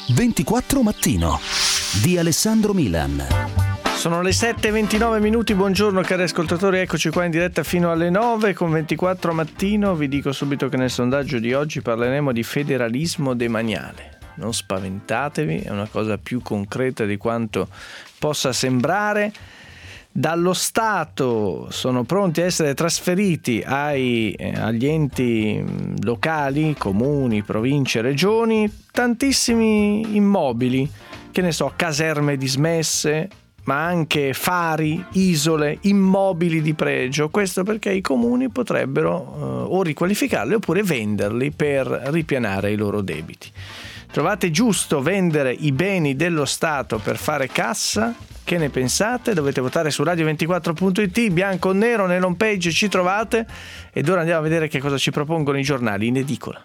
24 Mattino di Alessandro Milan. Sono le 7:29, buongiorno cari ascoltatori, eccoci qua in diretta fino alle 9 con 24 Mattino. Vi dico subito che nel sondaggio di oggi parleremo di federalismo demaniale. Non spaventatevi, è una cosa più concreta di quanto possa sembrare. Dallo Stato sono pronti a essere trasferiti agli enti locali, comuni, province, regioni, tantissimi immobili, che ne so, caserme dismesse, ma anche fari, isole, immobili di pregio. Questo perché i comuni potrebbero o riqualificarli oppure venderli per ripianare i loro debiti. Trovate giusto vendere i beni dello Stato per fare cassa? Che ne pensate? Dovete votare su radio24.it, bianco o nero, nell'home page ci trovate. Ed ora andiamo a vedere che cosa ci propongono i giornali in edicola.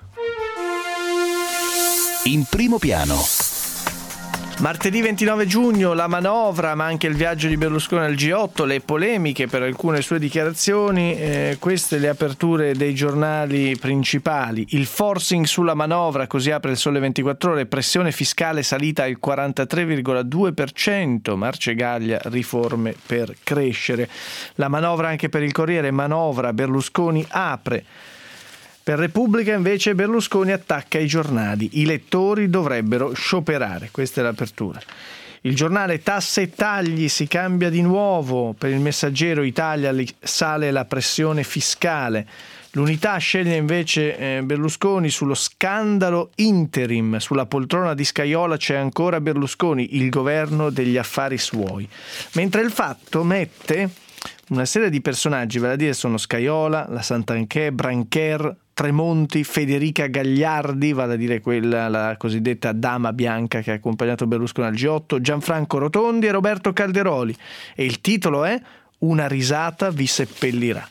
In primo piano. Martedì 29 giugno, la manovra, ma anche il viaggio di Berlusconi al G8, le polemiche per alcune sue dichiarazioni, queste le aperture dei giornali principali. Il forcing sulla manovra, così apre il Sole 24 Ore, pressione fiscale salita al 43,2%, Marcegaglia, riforme per crescere. La manovra anche per il Corriere, manovra, Berlusconi apre. Per Repubblica invece Berlusconi attacca i giornali. I lettori dovrebbero scioperare. Questa è l'apertura. Il giornale tasse e tagli, si cambia di nuovo. Per il Messaggero Italia sale la pressione fiscale. L'Unità sceglie invece Berlusconi sullo scandalo interim. Sulla poltrona di Scajola c'è ancora Berlusconi, il governo degli affari suoi. Mentre il Fatto mette una serie di personaggi, vale a dire sono Scajola, la Santanchè, Brancher, Tremonti, Federica Gagliardi, vale a dire quella, la cosiddetta dama bianca che ha accompagnato Berlusconi al G8, Gianfranco Rotondi e Roberto Calderoli. E il titolo è "Una risata vi seppellirà".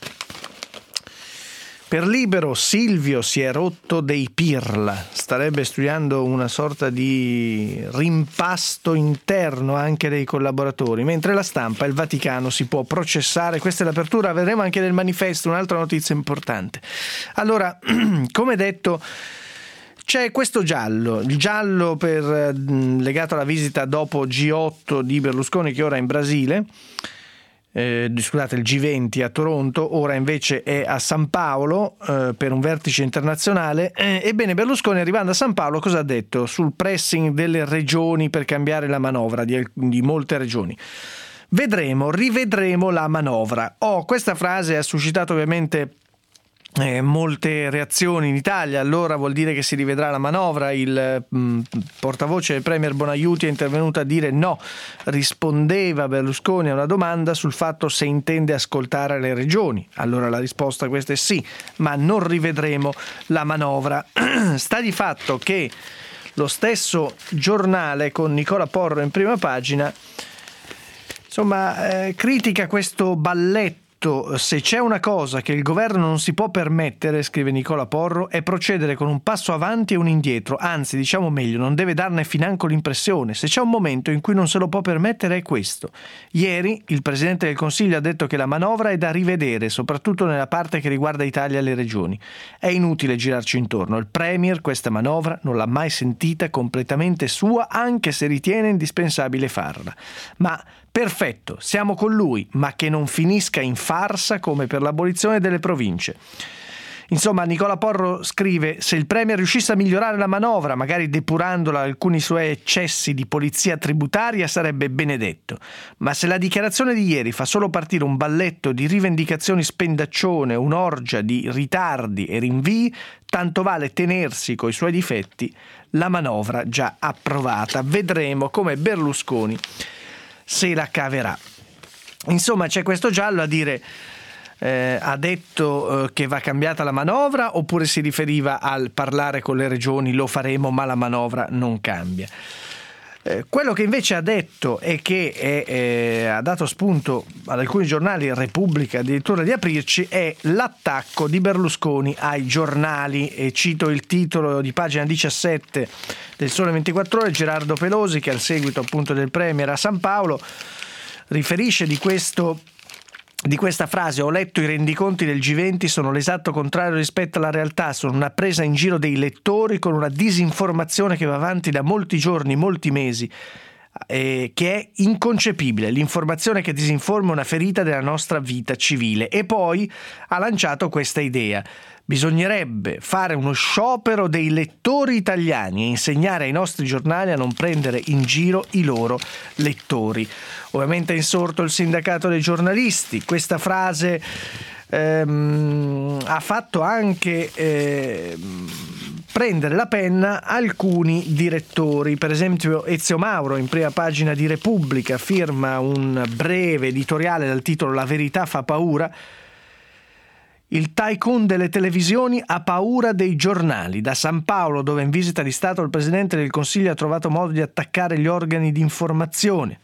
Per Libero, Silvio si è rotto dei pirla, starebbe studiando una sorta di rimpasto interno anche dei collaboratori, mentre La Stampa, il Vaticano si può processare. Questa è l'apertura, vedremo anche nel manifesto un'altra notizia importante. Allora, come detto, c'è questo giallo, il giallo legato alla visita dopo G8 di Berlusconi, che ora è in Brasile. Scusate, il G20 a Toronto, ora invece è a San Paolo per un vertice internazionale. Ebbene, Berlusconi, arrivando a San Paolo, cosa ha detto sul pressing delle regioni per cambiare la manovra di molte regioni? Rivedremo la manovra. Questa frase ha suscitato ovviamente molte reazioni in Italia. Allora vuol dire che si rivedrà la manovra? Il portavoce del premier Bonaiuti è intervenuto a dire no. Rispondeva Berlusconi a una domanda sul fatto se intende ascoltare le regioni. Allora la risposta a questa è sì, ma non rivedremo la manovra. Sta di fatto che lo stesso giornale, con Nicola Porro in prima pagina, critica questo balletto. Se c'è una cosa che il governo non si può permettere, scrive Nicola Porro, è procedere con un passo avanti e un indietro, anzi, diciamo meglio, non deve darne financo l'impressione. Se c'è un momento in cui non se lo può permettere è questo. Ieri il Presidente del Consiglio ha detto che la manovra è da rivedere, soprattutto nella parte che riguarda Italia e le regioni. È inutile girarci intorno. Il Premier questa manovra non l'ha mai sentita completamente sua, anche se ritiene indispensabile farla. Ma perfetto, siamo con lui, ma che non finisca in farsa come per l'abolizione delle province. Insomma, Nicola Porro scrive: se il Premier riuscisse a migliorare la manovra, magari depurandola da alcuni suoi eccessi di polizia tributaria, sarebbe benedetto. Ma se la dichiarazione di ieri fa solo partire un balletto di rivendicazioni spendaccione, un'orgia di ritardi e rinvii, tanto vale tenersi coi suoi difetti la manovra già approvata. Vedremo come Berlusconi se la caverà. Insomma, c'è questo giallo a dire ha detto che va cambiata la manovra, oppure si riferiva al parlare con le regioni, lo faremo ma la manovra non cambia. Quello che invece ha detto e che ha dato spunto ad alcuni giornali, Repubblica addirittura di aprirci, è l'attacco di Berlusconi ai giornali. E cito il titolo di pagina 17 del Sole 24 Ore. Gerardo Pelosi, che al seguito appunto del Premier a San Paolo riferisce di questo di questa frase: ho letto i rendiconti del G20, sono l'esatto contrario rispetto alla realtà, sono una presa in giro dei lettori con una disinformazione che va avanti da molti giorni, molti mesi, che è inconcepibile. L'informazione che disinforma è una ferita della nostra vita civile. E poi ha lanciato questa idea: bisognerebbe fare uno sciopero dei lettori italiani e insegnare ai nostri giornali a non prendere in giro i loro lettori. Ovviamente è insorto il sindacato dei giornalisti. Questa frase ha fatto anche prendere la penna alcuni direttori. Per esempio Ezio Mauro, in prima pagina di Repubblica, firma un breve editoriale dal titolo "La verità fa paura". Il tycoon delle televisioni ha paura dei giornali. Da San Paolo, dove in visita di Stato il Presidente del Consiglio ha trovato modo di attaccare gli organi di informazione.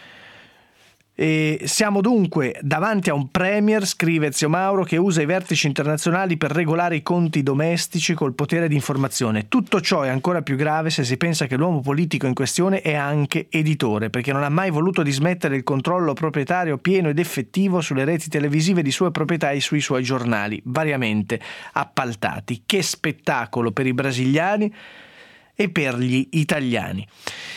E siamo dunque davanti a un premier, scrive Ezio Mauro, che usa i vertici internazionali per regolare i conti domestici col potere di informazione. Tutto ciò è ancora più grave se si pensa che l'uomo politico in questione è anche editore, perché non ha mai voluto dismettere il controllo proprietario pieno ed effettivo sulle reti televisive di sua proprietà e sui suoi giornali, variamente appaltati. Che spettacolo per i brasiliani e per gli italiani.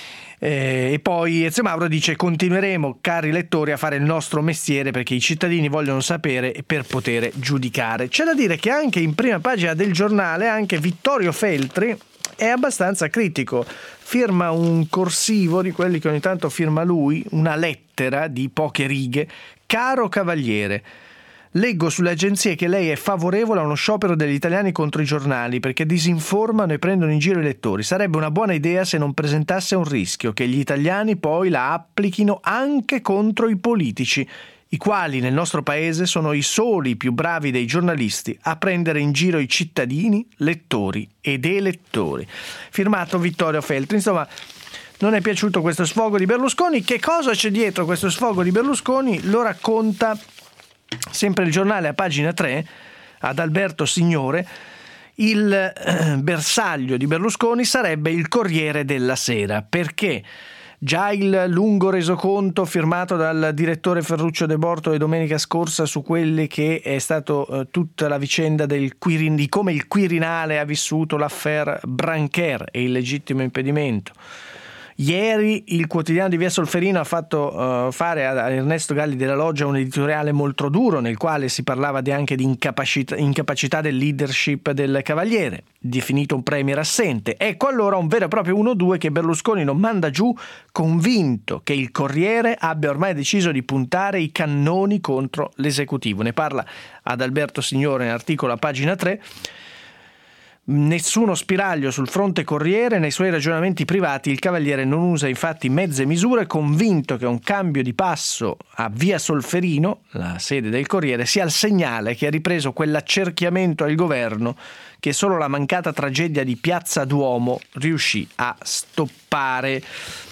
E poi Ezio Mauro dice: continueremo, cari lettori, a fare il nostro mestiere perché i cittadini vogliono sapere e per poter giudicare. C'è da dire che anche in prima pagina del giornale anche Vittorio Feltri è abbastanza critico. Firma un corsivo di quelli che ogni tanto firma lui, una lettera di poche righe: caro Cavaliere, leggo sulle agenzie che lei è favorevole a uno sciopero degli italiani contro i giornali perché disinformano e prendono in giro i lettori. Sarebbe una buona idea se non presentasse un rischio che gli italiani poi la applichino anche contro i politici, i quali nel nostro paese sono i soli più bravi dei giornalisti a prendere in giro i cittadini, lettori ed elettori. Firmato Vittorio Feltri. Insomma, non è piaciuto questo sfogo di Berlusconi. Che cosa c'è dietro questo sfogo di Berlusconi? Lo racconta sempre il giornale a pagina 3, ad Alberto Signore. Il bersaglio di Berlusconi sarebbe il Corriere della Sera, perché già il lungo resoconto firmato dal direttore Ferruccio De Bortoli domenica scorsa su quelli che è stato tutta la vicenda di come il Quirinale ha vissuto l'affaire Brancher e il legittimo impedimento. Ieri il quotidiano di Via Solferino ha fatto fare a Ernesto Galli della Loggia un editoriale molto duro nel quale si parlava anche di incapacità del leadership del Cavaliere, definito un premier assente. Ecco allora un vero e proprio 1-2 che Berlusconi non manda giù, convinto che il Corriere abbia ormai deciso di puntare i cannoni contro l'esecutivo. Ne parla ad Alberto Signore nell'articolo a pagina 3. Nessuno spiraglio sul fronte Corriere, nei suoi ragionamenti privati il Cavaliere non usa infatti mezze misure, convinto che un cambio di passo a Via Solferino, la sede del Corriere, sia il segnale che ha ripreso quell'accerchiamento al governo che solo la mancata tragedia di Piazza Duomo riuscì a stoppare.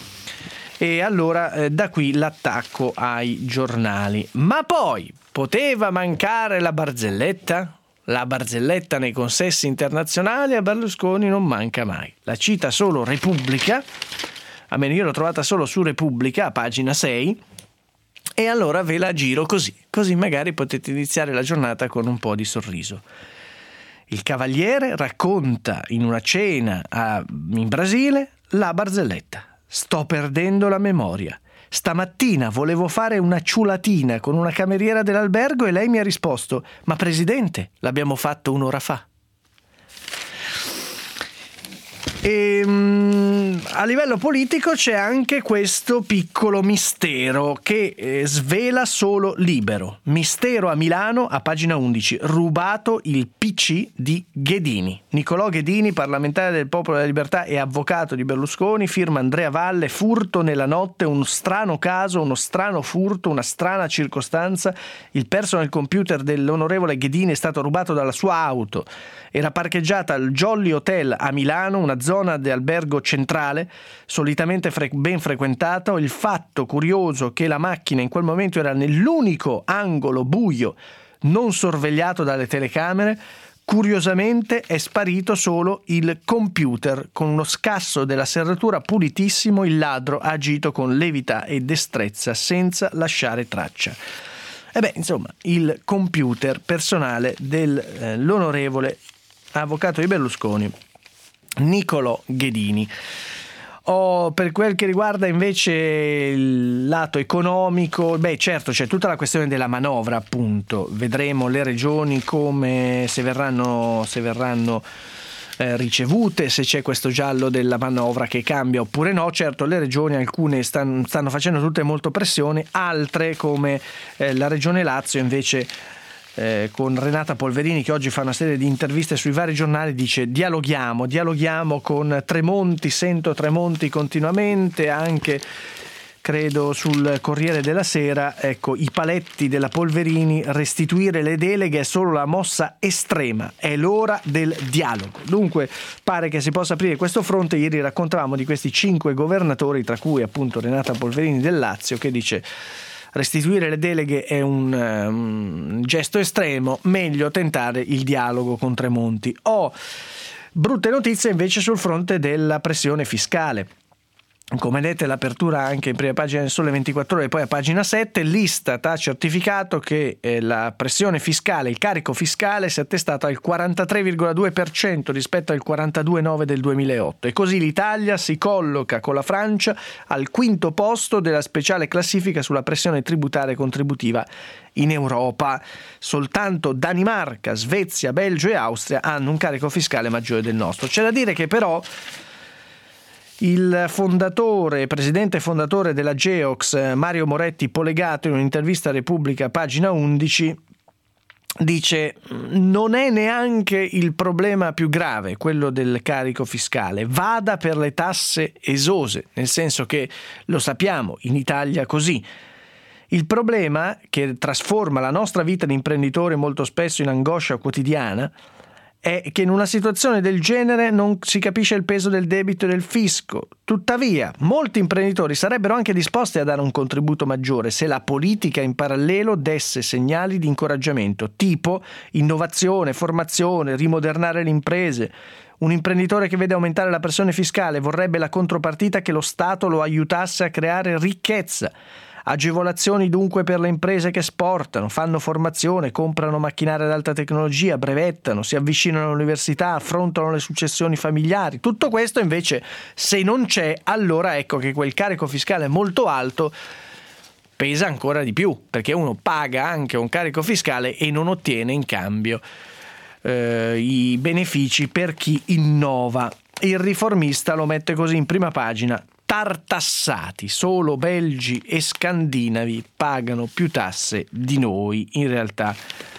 E allora da qui l'attacco ai giornali. Ma poi poteva mancare la barzelletta? La barzelletta nei consessi internazionali a Berlusconi non manca mai. La cita solo Repubblica, almeno io l'ho trovata solo su Repubblica, a pagina 6, e allora ve la giro così magari potete iniziare la giornata con un po' di sorriso. Il Cavaliere racconta in una cena in Brasile la barzelletta. Sto perdendo la memoria. Stamattina volevo fare una ciulatina con una cameriera dell'albergo e lei mi ha risposto: ma presidente, l'abbiamo fatto un'ora fa. A livello politico c'è anche questo piccolo mistero che svela solo Libero. Mistero a Milano, a pagina 11, rubato il PC di Ghedini. Nicolò Ghedini, parlamentare del Popolo della Libertà e avvocato di Berlusconi, firma Andrea Valle: furto nella notte, un strano caso, uno strano furto, una strana circostanza. Il personal computer dell'onorevole Ghedini è stato rubato dalla sua auto. Era parcheggiata al Jolly Hotel a Milano, una zona di albergo centrale, solitamente ben frequentato. Il fatto curioso che la macchina in quel momento era nell'unico angolo buio non sorvegliato dalle telecamere. Curiosamente è sparito solo il computer. Con uno scasso della serratura pulitissimo il ladro ha agito con levità e destrezza senza lasciare traccia. Insomma, il computer personale dell'onorevole avvocato di Berlusconi, Niccolò Ghedini. Per quel che riguarda invece il lato economico, certo c'è tutta la questione della manovra, appunto. Vedremo le regioni come se verranno ricevute, se c'è questo giallo della manovra che cambia oppure no. Certo, le regioni, alcune stanno facendo tutte molto pressione, altre come la regione Lazio invece, con Renata Polverini, che oggi fa una serie di interviste sui vari giornali, dice dialoghiamo con Tremonti, sento Tremonti continuamente, anche credo sul Corriere della Sera. Ecco, i paletti della Polverini: restituire le deleghe è solo la mossa estrema, è l'ora del dialogo. Dunque pare che si possa aprire questo fronte. Ieri raccontavamo di questi 5 governatori, tra cui appunto Renata Polverini del Lazio, che dice: restituire le deleghe è un gesto estremo, meglio tentare il dialogo con Tremonti. Brutte notizie invece sul fronte della pressione fiscale. Come vedete, l'apertura anche in prima pagina del Sole 24 Ore e poi a pagina 7, l'Istat ha certificato che la pressione fiscale, il carico fiscale, si è attestato al 43,2% rispetto al 42,9% del 2008, e così l'Italia si colloca con la Francia al 5° posto della speciale classifica sulla pressione tributaria e contributiva in Europa. Soltanto Danimarca, Svezia, Belgio e Austria hanno un carico fiscale maggiore del nostro. C'è da dire che però il presidente fondatore della Geox, Mario Moretti Polegato, in un'intervista a Repubblica, pagina 11, dice: non è neanche il problema più grave quello del carico fiscale, vada per le tasse esose, nel senso che, lo sappiamo, in Italia così. Il problema, che trasforma la nostra vita di imprenditore molto spesso in angoscia quotidiana, è che in una situazione del genere non si capisce il peso del debito e del fisco. Tuttavia, molti imprenditori sarebbero anche disposti a dare un contributo maggiore se la politica in parallelo desse segnali di incoraggiamento, tipo innovazione, formazione, rimodernare le imprese. Un imprenditore che vede aumentare la pressione fiscale vorrebbe la contropartita che lo Stato lo aiutasse a creare ricchezza. Agevolazioni dunque per le imprese che esportano, fanno formazione, comprano macchinari ad alta tecnologia, brevettano, si avvicinano all'università, affrontano le successioni familiari. Tutto questo invece, se non c'è, allora ecco che quel carico fiscale molto alto pesa ancora di più, perché uno paga anche un carico fiscale e non ottiene in cambio i benefici per chi innova. Il Riformista lo mette così in prima pagina: tartassati, solo belgi e scandinavi pagano più tasse di noi. In realtà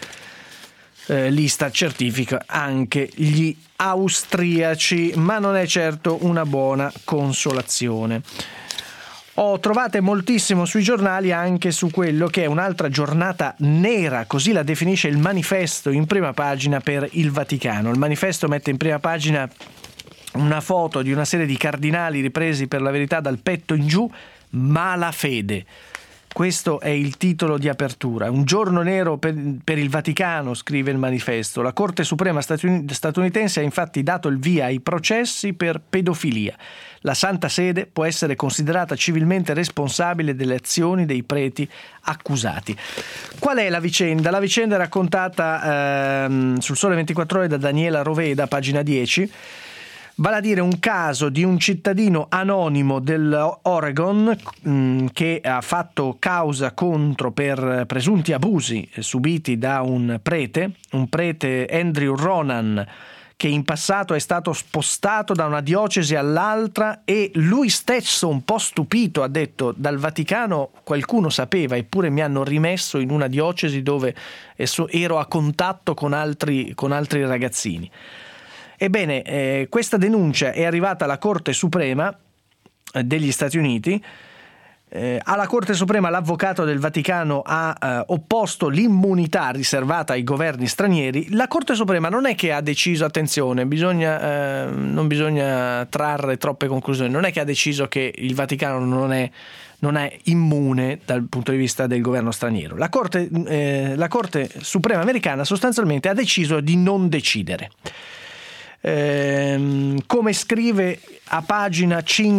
l'Istat certifica anche gli austriaci, ma non è certo una buona consolazione. Trovate moltissimo sui giornali anche su quello che è un'altra giornata nera, così la definisce il Manifesto in prima pagina per il Vaticano. Il Manifesto mette in prima pagina una foto di una serie di cardinali ripresi, per la verità, dal petto in giù: malafede. Questo è il titolo di apertura. Un giorno nero per il Vaticano, scrive il Manifesto. La Corte Suprema statunitense ha infatti dato il via ai processi per pedofilia. La Santa Sede può essere considerata civilmente responsabile delle azioni dei preti accusati. Qual è la vicenda? La vicenda è raccontata sul Sole 24 Ore da Daniela Roveda, pagina 10. Vale a dire un caso di un cittadino anonimo dell'Oregon che ha fatto causa contro per presunti abusi subiti da un prete Andrew Ronan, che in passato è stato spostato da una diocesi all'altra, e lui stesso, un po' stupito, ha detto: dal Vaticano qualcuno sapeva, eppure mi hanno rimesso in una diocesi dove ero a contatto con altri ragazzini. Ebbene, questa denuncia è arrivata alla Corte Suprema degli Stati Uniti. Alla Corte Suprema l'avvocato del Vaticano ha opposto l'immunità riservata ai governi stranieri. La Corte Suprema non è che ha deciso, attenzione, non bisogna trarre troppe conclusioni, non è che ha deciso che il Vaticano non è immune dal punto di vista del governo straniero. La Corte Suprema americana sostanzialmente ha deciso di non decidere. Come scrive a pagina 5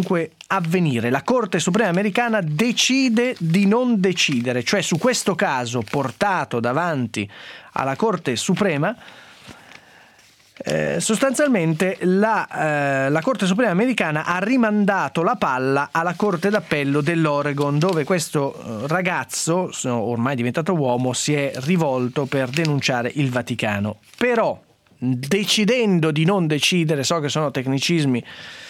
avvenire. La Corte Suprema americana decide di non decidere, cioè su questo caso portato davanti alla Corte Suprema, sostanzialmente la Corte Suprema americana ha rimandato la palla alla Corte d'Appello dell'Oregon, dove questo ragazzo, ormai diventato uomo, si è rivolto per denunciare il Vaticano. Però, decidendo di non decidere, so che sono tecnicismi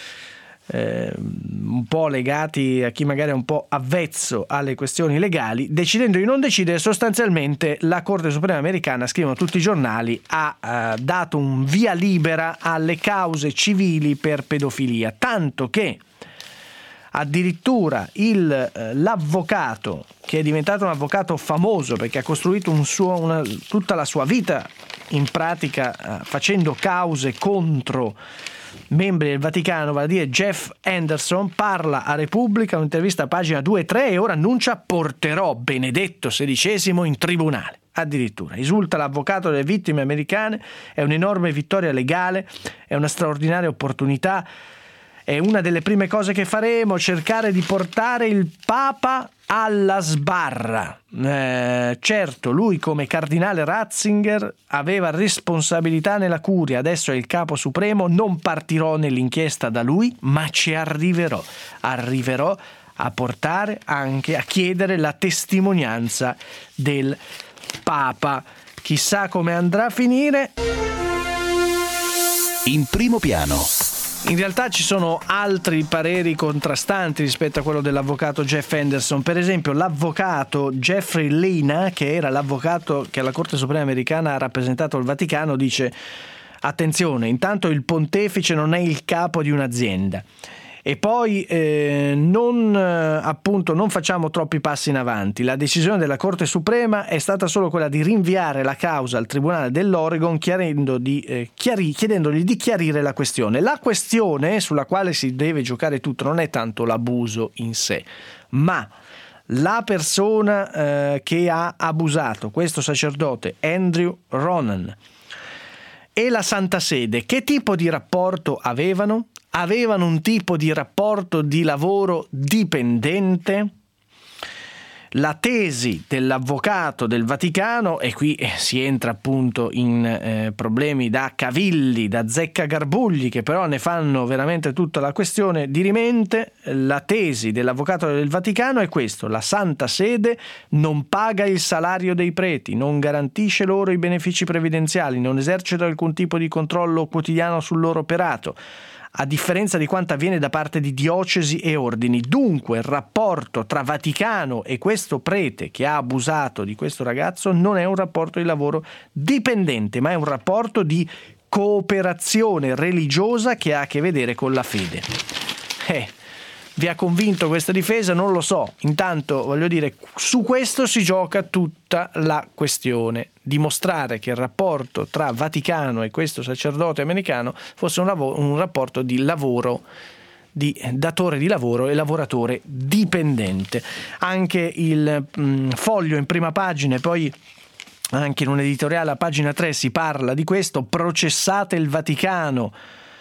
un po' legati a chi magari è un po' avvezzo alle questioni legali, decidendo di non decidere, sostanzialmente la Corte Suprema americana, scrivono tutti i giornali, ha dato un via libera alle cause civili per pedofilia, tanto che addirittura l'avvocato, che è diventato un avvocato famoso perché ha costruito tutta la sua vita in pratica facendo cause contro membri del Vaticano, vale a dire Jeff Anderson, parla a Repubblica, un'intervista a pagina 2 e 3, e ora annuncia: porterò Benedetto XVI in tribunale. Addirittura esulta l'avvocato delle vittime americane: è un'enorme vittoria legale, è una straordinaria opportunità, è una delle prime cose che faremo, cercare di portare il Papa alla sbarra. Certo, lui come cardinale Ratzinger aveva responsabilità nella curia, adesso è il capo supremo, non partirò nell'inchiesta da lui, ma ci arriverò a portare anche, a chiedere la testimonianza del Papa. Chissà come andrà a finire. In primo piano. In realtà ci sono altri pareri contrastanti rispetto a quello dell'avvocato Jeff Anderson. Per esempio, l'avvocato Jeffrey Lina, che era l'avvocato che alla Corte Suprema americana ha rappresentato il Vaticano, dice: attenzione, intanto il pontefice non è il capo di un'azienda. E poi non facciamo troppi passi in avanti. La decisione della Corte Suprema è stata solo quella di rinviare la causa al Tribunale dell'Oregon, chiedendogli di chiarire la questione. La questione sulla quale si deve giocare tutto non è tanto l'abuso in sé, ma la persona che ha abusato, questo sacerdote Andrew Ronan, e la Santa Sede. Che tipo di rapporto avevano? Avevano un tipo di rapporto di lavoro dipendente? La tesi dell'avvocato del Vaticano, e qui si entra appunto in problemi da cavilli, da zeccagarbugli, che però ne fanno veramente tutta la questione dirimente. La tesi dell'avvocato del Vaticano è questo: la Santa Sede non paga il salario dei preti, non garantisce loro i benefici previdenziali, non esercita alcun tipo di controllo quotidiano sul loro operato, a differenza di quanto avviene da parte di diocesi e ordini. Dunque il rapporto tra Vaticano e questo prete che ha abusato di questo ragazzo non è un rapporto di lavoro dipendente, ma è un rapporto di cooperazione religiosa che ha a che vedere con la fede. Vi ha convinto questa difesa? Non lo so. Intanto, voglio dire, su questo si gioca tutta la questione: dimostrare che il rapporto tra Vaticano e questo sacerdote americano fosse un rapporto di lavoro, di datore di lavoro e lavoratore dipendente. Anche il Foglio in prima pagina, e poi anche in un editoriale a pagina 3 si parla di questo: processate il Vaticano.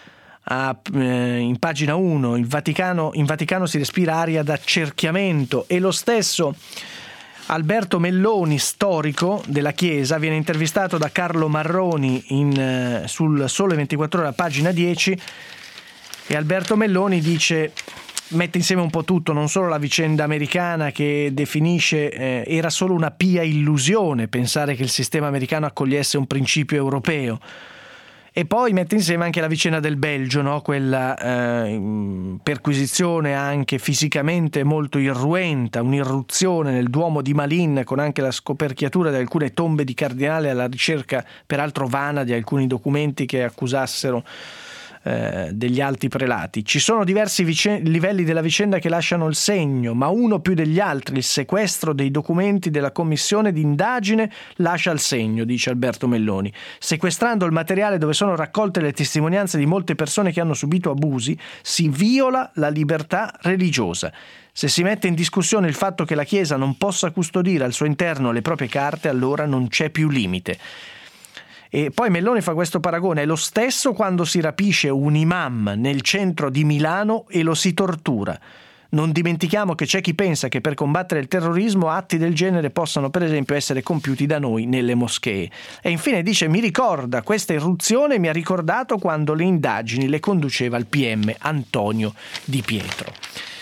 In pagina 1, in Vaticano si respira aria d'accerchiamento. E lo stesso Alberto Melloni, storico della Chiesa, viene intervistato da Carlo Marroni sul Sole 24 Ore a pagina 10, e Alberto Melloni mette insieme un po' tutto, non solo la vicenda americana, che definisce era solo una pia illusione pensare che il sistema americano accogliesse un principio europeo. E poi mette insieme anche la vicenda del Belgio, no? Quella perquisizione anche fisicamente molto irruenta, un'irruzione nel Duomo di Malines, con anche la scoperchiatura di alcune tombe di cardinali alla ricerca, peraltro vana, di alcuni documenti che accusassero degli alti prelati. Ci sono diversi livelli della vicenda che lasciano il segno, ma uno più degli altri: il sequestro dei documenti della commissione d'indagine lascia il segno, dice Alberto Melloni. Sequestrando il materiale dove sono raccolte le testimonianze di molte persone che hanno subito abusi, si viola la libertà religiosa. Se si mette in discussione il fatto che la Chiesa non possa custodire al suo interno le proprie carte, allora non c'è più limite. E poi Melloni fa questo paragone: è lo stesso quando si rapisce un imam nel centro di Milano e lo si tortura. Non dimentichiamo che c'è chi pensa che per combattere il terrorismo atti del genere possano per esempio essere compiuti da noi nelle moschee. E infine dice: questa irruzione mi ha ricordato quando le indagini le conduceva il PM Antonio Di Pietro.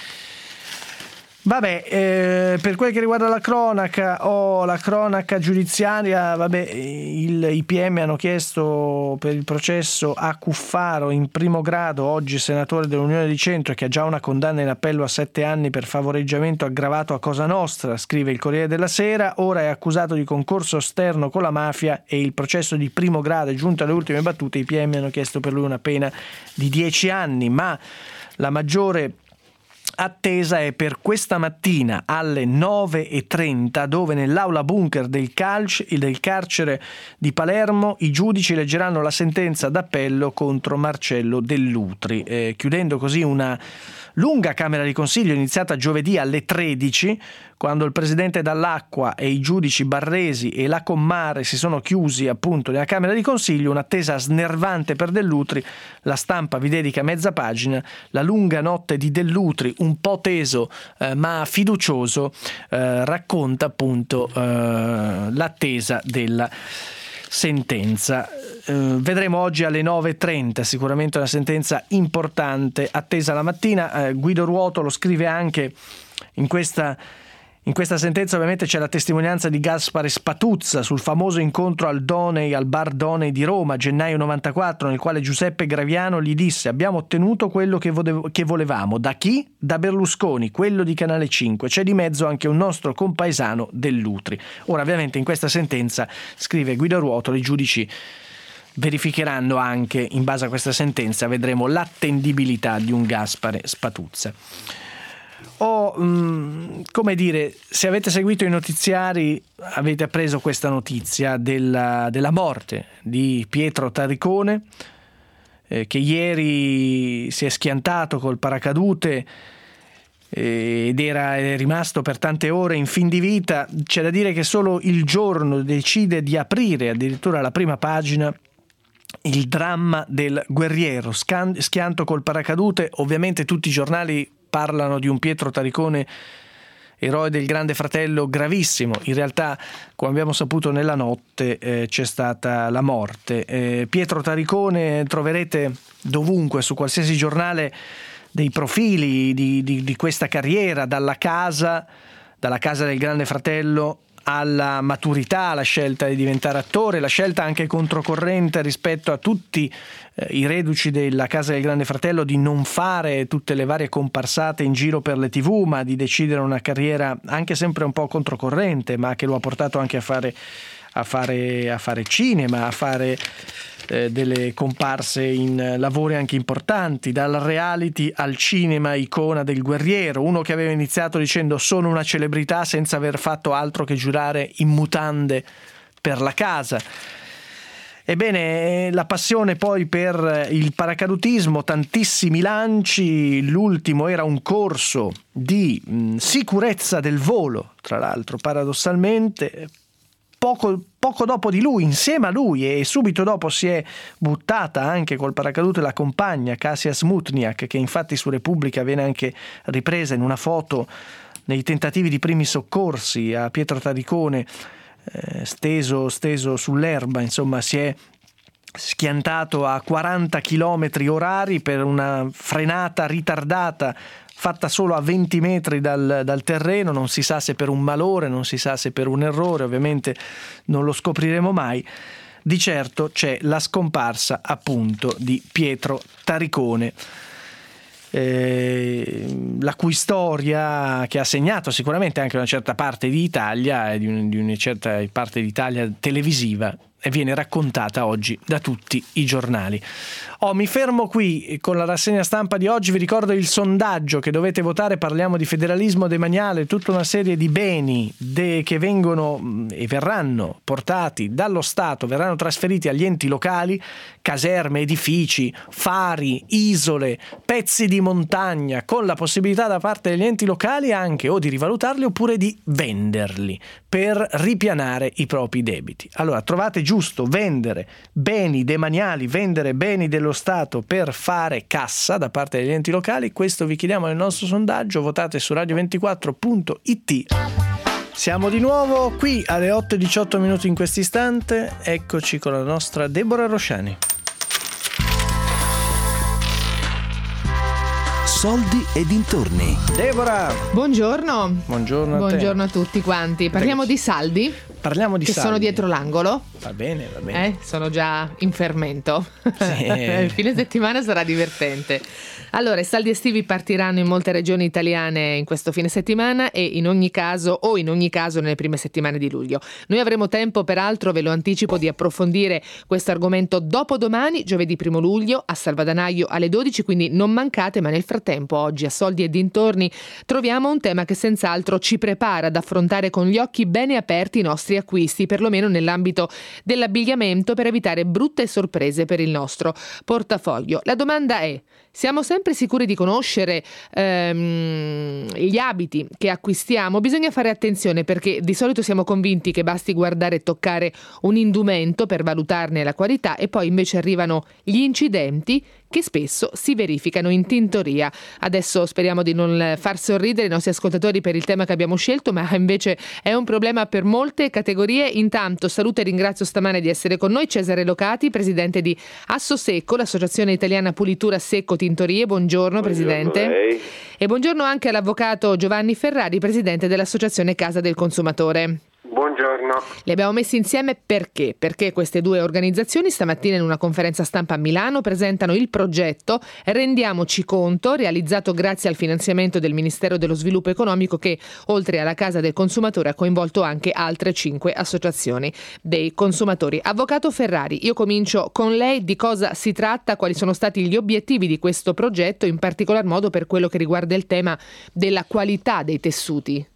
Vabbè, per quel che riguarda la cronaca giudiziaria, i PM hanno chiesto per il processo a Cuffaro in primo grado, oggi senatore dell'Unione di Centro, che ha già una condanna in appello a 7 anni per favoreggiamento aggravato a Cosa Nostra, scrive il Corriere della Sera. Ora è accusato di concorso esterno con la mafia e il processo di primo grado è giunto alle ultime battute. I PM hanno chiesto per lui una pena di 10 anni, ma la maggiore attesa è per questa mattina alle 9:30, dove nell'aula bunker del carcere di Palermo i giudici leggeranno la sentenza d'appello contro Marcello Dell'Utri, chiudendo così una lunga Camera di Consiglio iniziata giovedì alle 13, quando il presidente Dall'Acqua e i giudici Barresi e la Commare si sono chiusi appunto nella Camera di Consiglio. Un'attesa snervante per Dell'Utri. La Stampa vi dedica mezza pagina. La lunga notte di Dell'Utri, un po' teso ma fiducioso, racconta appunto l'attesa della sentenza. Vedremo oggi alle 9:30, sicuramente una sentenza importante attesa la mattina. Guido Ruoto lo scrive anche in questa sentenza. Ovviamente c'è la testimonianza di Gaspare Spatuzza sul famoso incontro al bar Doney di Roma, gennaio 94, nel quale Giuseppe Graviano gli disse: abbiamo ottenuto quello che volevamo. Da chi? Da Berlusconi, quello di Canale 5. C'è di mezzo anche un nostro compaesano Dell'Utri. Ora, ovviamente in questa sentenza, scrive Guido Ruoto, i giudici verificheranno anche, in base a questa sentenza, vedremo l'attendibilità di un Gaspare Spatuzza. Come dire, se avete seguito i notiziari avete appreso questa notizia della morte di Pietro Taricone, che ieri si è schiantato col paracadute ed è rimasto per tante ore in fin di vita. C'è da dire che solo il giorno decide di aprire addirittura la prima pagina il dramma del guerriero schianto col paracadute. Ovviamente tutti i giornali parlano di un Pietro Taricone, eroe del Grande Fratello, gravissimo. In realtà, come abbiamo saputo nella notte, c'è stata la morte. Pietro Taricone, troverete dovunque, su qualsiasi giornale, dei profili di questa carriera, dalla casa del Grande Fratello alla maturità, la scelta di diventare attore, la scelta anche controcorrente rispetto a tutti i reduci della Casa del Grande Fratello di non fare tutte le varie comparsate in giro per le TV, ma di decidere una carriera anche sempre un po' controcorrente, ma che lo ha portato anche a fare cinema, a fare delle comparse in lavori anche importanti, dal reality al cinema, icona del guerriero, uno che aveva iniziato dicendo sono una celebrità senza aver fatto altro che giurare in mutande per la casa. Ebbene, la passione poi per il paracadutismo, tantissimi lanci, l'ultimo era un corso di sicurezza del volo, tra l'altro paradossalmente. Poco dopo di lui, insieme a lui, e subito dopo si è buttata anche col paracadute la compagna Kasia Smutniak, che infatti su Repubblica viene anche ripresa in una foto nei tentativi di primi soccorsi a Pietro Taricone, steso sull'erba. Insomma, si è schiantato a 40 km orari per una frenata ritardata fatta solo a 20 metri dal terreno. Non si sa se per un malore, non si sa se per un errore, ovviamente non lo scopriremo mai. Di certo c'è la scomparsa appunto di Pietro Taricone, la cui storia, che ha segnato sicuramente anche una certa parte di Italia e di una certa parte d'Italia televisiva, e viene raccontata oggi da tutti i giornali. Mi fermo qui con la rassegna stampa di oggi. Vi ricordo il sondaggio che dovete votare. Parliamo di federalismo demaniale, tutta una serie di beni che vengono e verranno portati dallo Stato, verranno trasferiti agli enti locali, caserme, edifici, fari, isole, pezzi di montagna, con la possibilità da parte degli enti locali anche o di rivalutarli oppure di venderli per ripianare i propri debiti. Allora, trovate giusto vendere beni demaniali, vendere beni dello Stato per fare cassa da parte degli enti locali? Questo vi chiediamo nel nostro sondaggio. Votate su radio24.it. Siamo di nuovo qui alle 8:18 in questo istante. Eccoci con la nostra Deborah Rosciani. Soldi e dintorni. Deborah! Buongiorno. Buongiorno a te. Buongiorno a tutti quanti. Parliamo di saldi. Parliamo di che saldi. Sono dietro l'angolo. Va bene, va bene. Sono già in fermento. Sì. Il fine settimana sarà divertente. Allora, i saldi estivi partiranno in molte regioni italiane in questo fine settimana e in ogni caso nelle prime settimane di luglio. Noi avremo tempo, peraltro, ve lo anticipo, di approfondire questo argomento dopodomani, giovedì 1 luglio, a Salvadanaio alle 12, quindi non mancate, ma nel frattempo oggi a Soldi e dintorni troviamo un tema che senz'altro ci prepara ad affrontare con gli occhi bene aperti i nostri acquisti, perlomeno nell'ambito dell'abbigliamento, per evitare brutte sorprese per il nostro portafoglio. La domanda è: siamo sempre sicuri di conoscere gli abiti che acquistiamo? Bisogna fare attenzione, perché di solito siamo convinti che basti guardare e toccare un indumento per valutarne la qualità, e poi invece arrivano gli incidenti che spesso si verificano in tintoria. Adesso speriamo di non far sorridere i nostri ascoltatori per il tema che abbiamo scelto, ma invece è un problema per molte categorie. Intanto saluto e ringrazio stamane di essere con noi Cesare Locati, presidente di Assosecco, l'associazione italiana pulitura secco tintorie. Buongiorno presidente. Lei. E buongiorno anche all'avvocato Giovanni Ferrari, presidente dell'associazione Casa del Consumatore. Buongiorno. Li abbiamo messi insieme perché? Perché queste due organizzazioni stamattina in una conferenza stampa a Milano presentano il progetto Rendiamoci conto, realizzato grazie al finanziamento del Ministero dello Sviluppo Economico, che oltre alla Casa del Consumatore ha coinvolto anche altre 5 associazioni dei consumatori. Avvocato Ferrari, io comincio con lei. Di cosa si tratta? Quali sono stati gli obiettivi di questo progetto, in particolar modo per quello che riguarda il tema della qualità dei tessuti?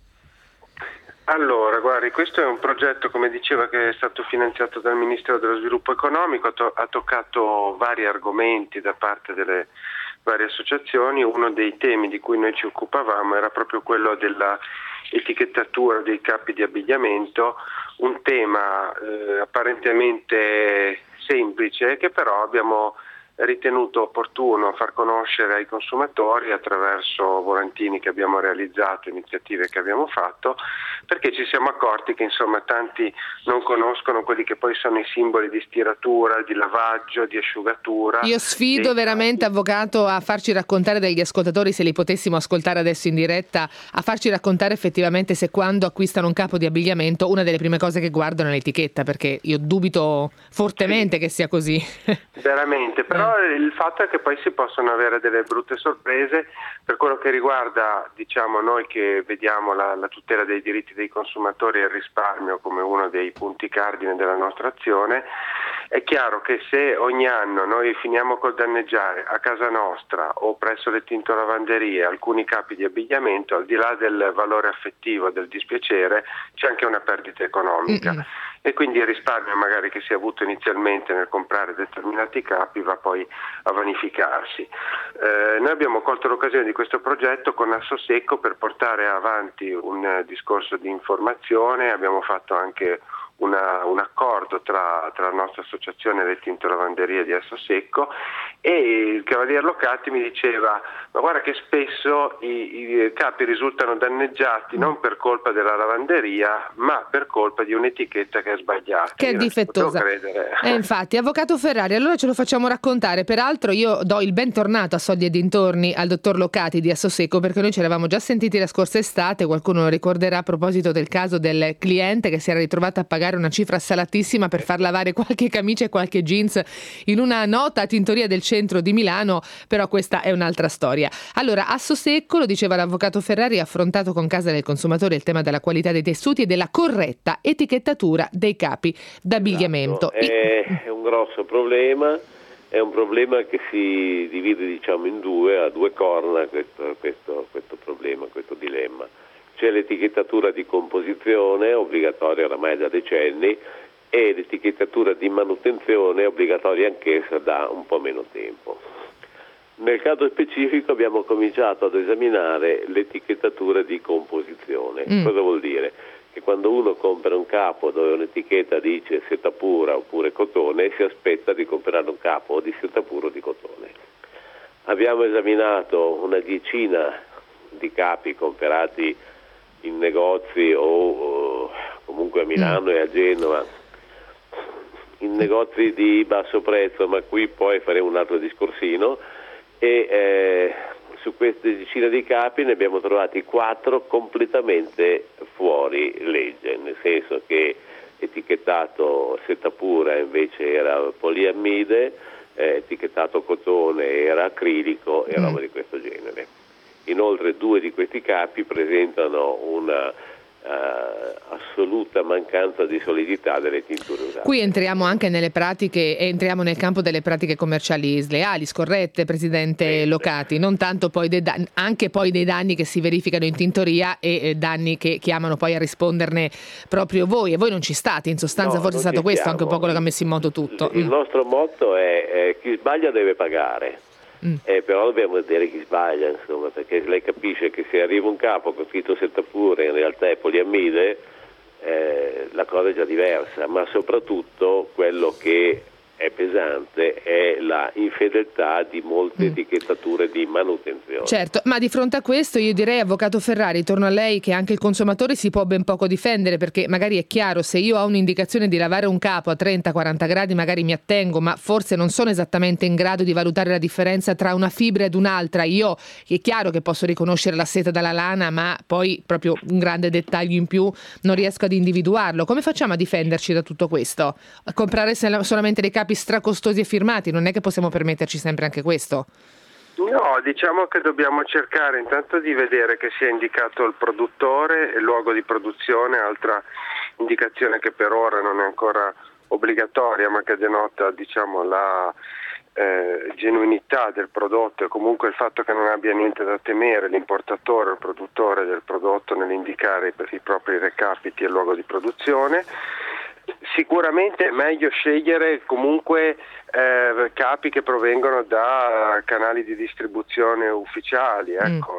Allora, guardi, questo è un progetto, come diceva, che è stato finanziato dal Ministero dello Sviluppo Economico, ha toccato vari argomenti da parte delle varie associazioni. Uno dei temi di cui noi ci occupavamo era proprio quello della etichettatura dei capi di abbigliamento, un tema apparentemente semplice, che però abbiamo ritenuto opportuno far conoscere ai consumatori attraverso volantini che abbiamo realizzato, iniziative che abbiamo fatto, perché ci siamo accorti che insomma tanti non conoscono quelli che poi sono i simboli di stiratura, di lavaggio, di asciugatura. Io sfido veramente, avvocato, a farci raccontare dagli ascoltatori, se li potessimo ascoltare adesso in diretta, a farci raccontare effettivamente se quando acquistano un capo di abbigliamento una delle prime cose che guardano è l'etichetta, perché io dubito fortemente che sia così. Veramente, però il fatto è che poi si possono avere delle brutte sorprese per quello che riguarda, diciamo, noi che vediamo la tutela dei diritti dei consumatori e il risparmio come uno dei punti cardine della nostra azione. È chiaro che se ogni anno noi finiamo col danneggiare a casa nostra o presso le tintolavanderie alcuni capi di abbigliamento, al di là del valore affettivo, del dispiacere, c'è anche una perdita economica. E quindi il risparmio magari che si è avuto inizialmente nel comprare determinati capi va poi a vanificarsi. Noi abbiamo colto l'occasione di questo progetto con Assosecco per portare avanti un discorso di informazione. Abbiamo fatto anche un accordo tra la nostra associazione e le tintolavanderie di Assosecco, e il cavalier Locati mi diceva: ma guarda che spesso i capi risultano danneggiati non per colpa della lavanderia, ma per colpa di un'etichetta che è sbagliata. Che è difettosa. Infatti, avvocato Ferrari, allora ce lo facciamo raccontare. Peraltro io do il bentornato a Soldi e dintorni al dottor Locati di Assosecco, perché noi ci eravamo già sentiti la scorsa estate. Qualcuno lo ricorderà a proposito del caso del cliente che si era ritrovato a pagare una cifra salatissima per far lavare qualche camicia e qualche jeans in una nota tintoria del centro di Milano, però questa è un'altra storia. Allora, Assosecco, lo diceva l'avvocato Ferrari, ha affrontato con Casa del Consumatore il tema della qualità dei tessuti e della corretta etichettatura dei capi d'abbigliamento. Esatto. È un grosso problema È un problema che si divide in due, a due corna questo problema, questo dilemma. C'è l'etichettatura di composizione, obbligatoria oramai da decenni, e l'etichettatura di manutenzione, obbligatoria anch'essa da un po' meno tempo. Nel caso specifico abbiamo cominciato ad esaminare l'etichettatura di composizione. Cosa vuol dire? Che quando uno compra un capo dove un'etichetta dice seta pura oppure cotone, si aspetta di comprare un capo o di seta pura o di cotone. Abbiamo esaminato una decina di capi comprati in negozi o comunque a Milano e a Genova, in negozi di basso prezzo, ma qui poi faremo un altro discorsino, e su queste decine di capi ne abbiamo trovati 4 completamente fuori legge, nel senso che etichettato seta pura invece era poliammide, etichettato cotone era acrilico e roba di questo genere. Inoltre 2 di questi capi presentano una assoluta mancanza di solidità delle tinture usate. Qui entriamo anche nelle pratiche, entriamo nel campo delle pratiche commerciali sleali, scorrette, Presidente Locati, non tanto poi anche poi dei danni che si verificano in tintoria e danni che chiamano poi a risponderne proprio voi, e voi non ci state, in sostanza. Forse è stato questo anche un po' quello che ha messo in moto tutto. Il nostro motto è chi sbaglia deve pagare. Però dobbiamo vedere chi sbaglia, insomma, perché lei capisce che se arriva un capo con scritto seta pura in realtà è poliammide, la cosa è già diversa, ma soprattutto quello che è pesante è la infedeltà di molte etichettature di manutenzione. Certo, ma di fronte a questo io direi, Avvocato Ferrari, torno a lei, che anche il consumatore si può ben poco difendere, perché magari è chiaro, se io ho un'indicazione di lavare un capo a 30-40 gradi magari mi attengo, ma forse non sono esattamente in grado di valutare la differenza tra una fibra ed un'altra. Io è chiaro che posso riconoscere la seta dalla lana, ma poi proprio un grande dettaglio in più non riesco ad individuarlo. Come facciamo a difenderci da tutto questo? A comprare solamente dei capi stracostosi e firmati? Non è che possiamo permetterci sempre anche questo? No, diciamo che dobbiamo cercare intanto di vedere che sia indicato il produttore e il luogo di produzione, altra indicazione che per ora non è ancora obbligatoria ma che denota la genuinità del prodotto e comunque il fatto che non abbia niente da temere l'importatore o il produttore del prodotto nell'indicare i propri recapiti e il luogo di produzione. Sicuramente è meglio scegliere comunque capi che provengono da canali di distribuzione ufficiali,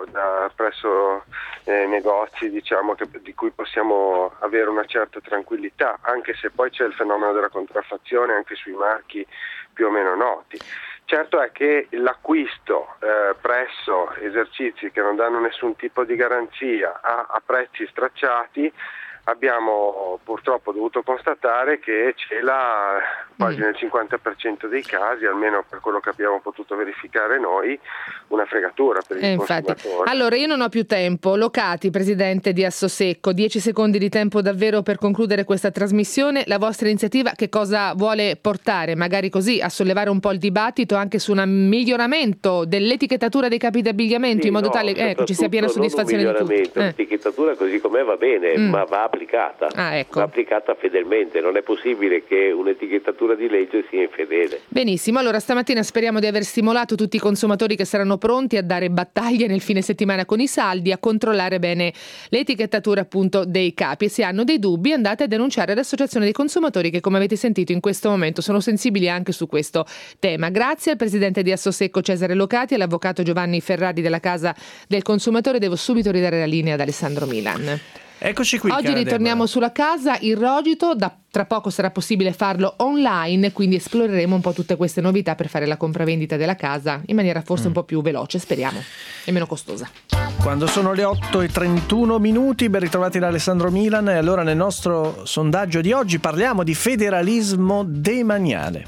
presso negozi di cui possiamo avere una certa tranquillità, anche se poi c'è il fenomeno della contraffazione anche sui marchi più o meno noti. Certo è che l'acquisto presso esercizi che non danno nessun tipo di garanzia a prezzi stracciati, abbiamo purtroppo dovuto constatare che c'è quasi nel 50% dei casi, almeno per quello che abbiamo potuto verificare noi, una fregatura per il consumatore. Allora io non ho più tempo. Locati, Presidente di Assosecco, 10 secondi di tempo davvero per concludere questa trasmissione. La vostra iniziativa che cosa vuole portare? Magari così a sollevare un po' il dibattito anche su un miglioramento dell'etichettatura dei capi d'abbigliamento, in modo tale che ci sia piena soddisfazione di tutti. L'etichettatura così com'è va bene, ma va applicata. Va applicata fedelmente. Non è possibile che un'etichettatura di legge sia infedele. Benissimo, allora stamattina speriamo di aver stimolato tutti i consumatori che saranno pronti a dare battaglia nel fine settimana con i saldi, a controllare bene l'etichettatura appunto dei capi, e se hanno dei dubbi andate a denunciare l'associazione dei consumatori che, come avete sentito, in questo momento sono sensibili anche su questo tema. Grazie al Presidente di Assosecco Cesare Locati e all'Avvocato Giovanni Ferrari della Casa del Consumatore. Devo subito ridare la linea ad Alessandro Milan. Eccoci qui. Oggi ritorniamo sulla casa, il rogito, tra poco sarà possibile farlo online, quindi esploreremo un po' tutte queste novità per fare la compravendita della casa in maniera forse un po' più veloce, speriamo, e meno costosa. Quando sono le 8:31, ben ritrovati da Alessandro Milan, e allora nel nostro sondaggio di oggi parliamo di federalismo demaniale.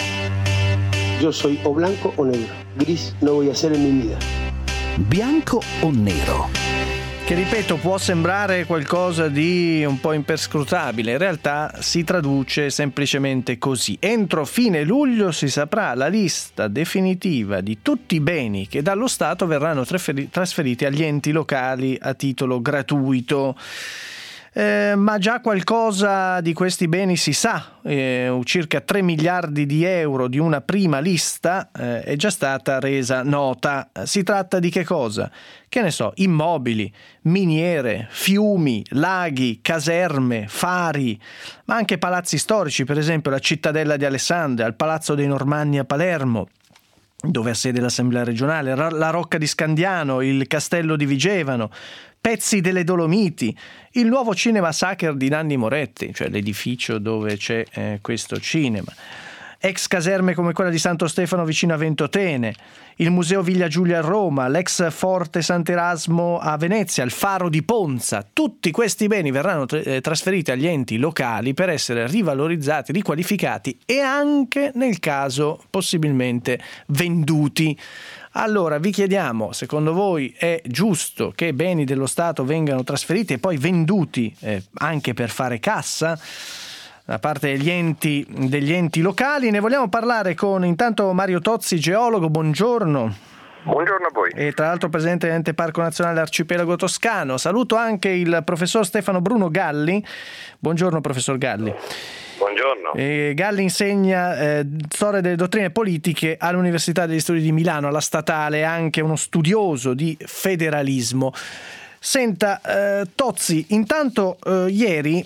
Yo soy o blanco o negro, gris no voy a ser en mi vida. Bianco o nero? Che, ripeto, può sembrare qualcosa di un po' imperscrutabile, in realtà si traduce semplicemente così. Entro fine luglio si saprà la lista definitiva di tutti i beni che dallo Stato verranno trasferiti agli enti locali a titolo gratuito. Ma già qualcosa di questi beni si sa, circa 3 miliardi di euro di una prima lista è già stata resa nota. Si tratta di che cosa? Che ne so, immobili, miniere, fiumi, laghi, caserme, fari, ma anche palazzi storici, per esempio la Cittadella di Alessandria, il Palazzo dei Normanni a Palermo, dove ha sede l'Assemblea regionale, la Rocca di Scandiano, il Castello di Vigevano, pezzi delle Dolomiti, il nuovo Cinema Sacher di Nanni Moretti, cioè l'edificio dove c'è questo cinema, ex caserme come quella di Santo Stefano vicino a Ventotene, il Museo Villa Giulia a Roma, l'ex Forte Sant'Erasmo a Venezia, il Faro di Ponza. Tutti questi beni verranno trasferiti agli enti locali per essere rivalorizzati, riqualificati e anche, nel caso, possibilmente venduti. Allora vi chiediamo, secondo voi è giusto che beni dello Stato vengano trasferiti e poi venduti anche per fare cassa da parte degli enti locali? Ne vogliamo parlare con intanto Mario Tozzi, geologo. Buongiorno. Buongiorno a voi. E tra l'altro presidente dell'Ente Parco Nazionale Arcipelago Toscano. Saluto anche il professor Stefano Bruno Galli. Buongiorno professor Galli. Buongiorno. Galli insegna storia delle dottrine politiche all'Università degli Studi di Milano, alla Statale, è anche uno studioso di federalismo. Senta, Tozzi, intanto ieri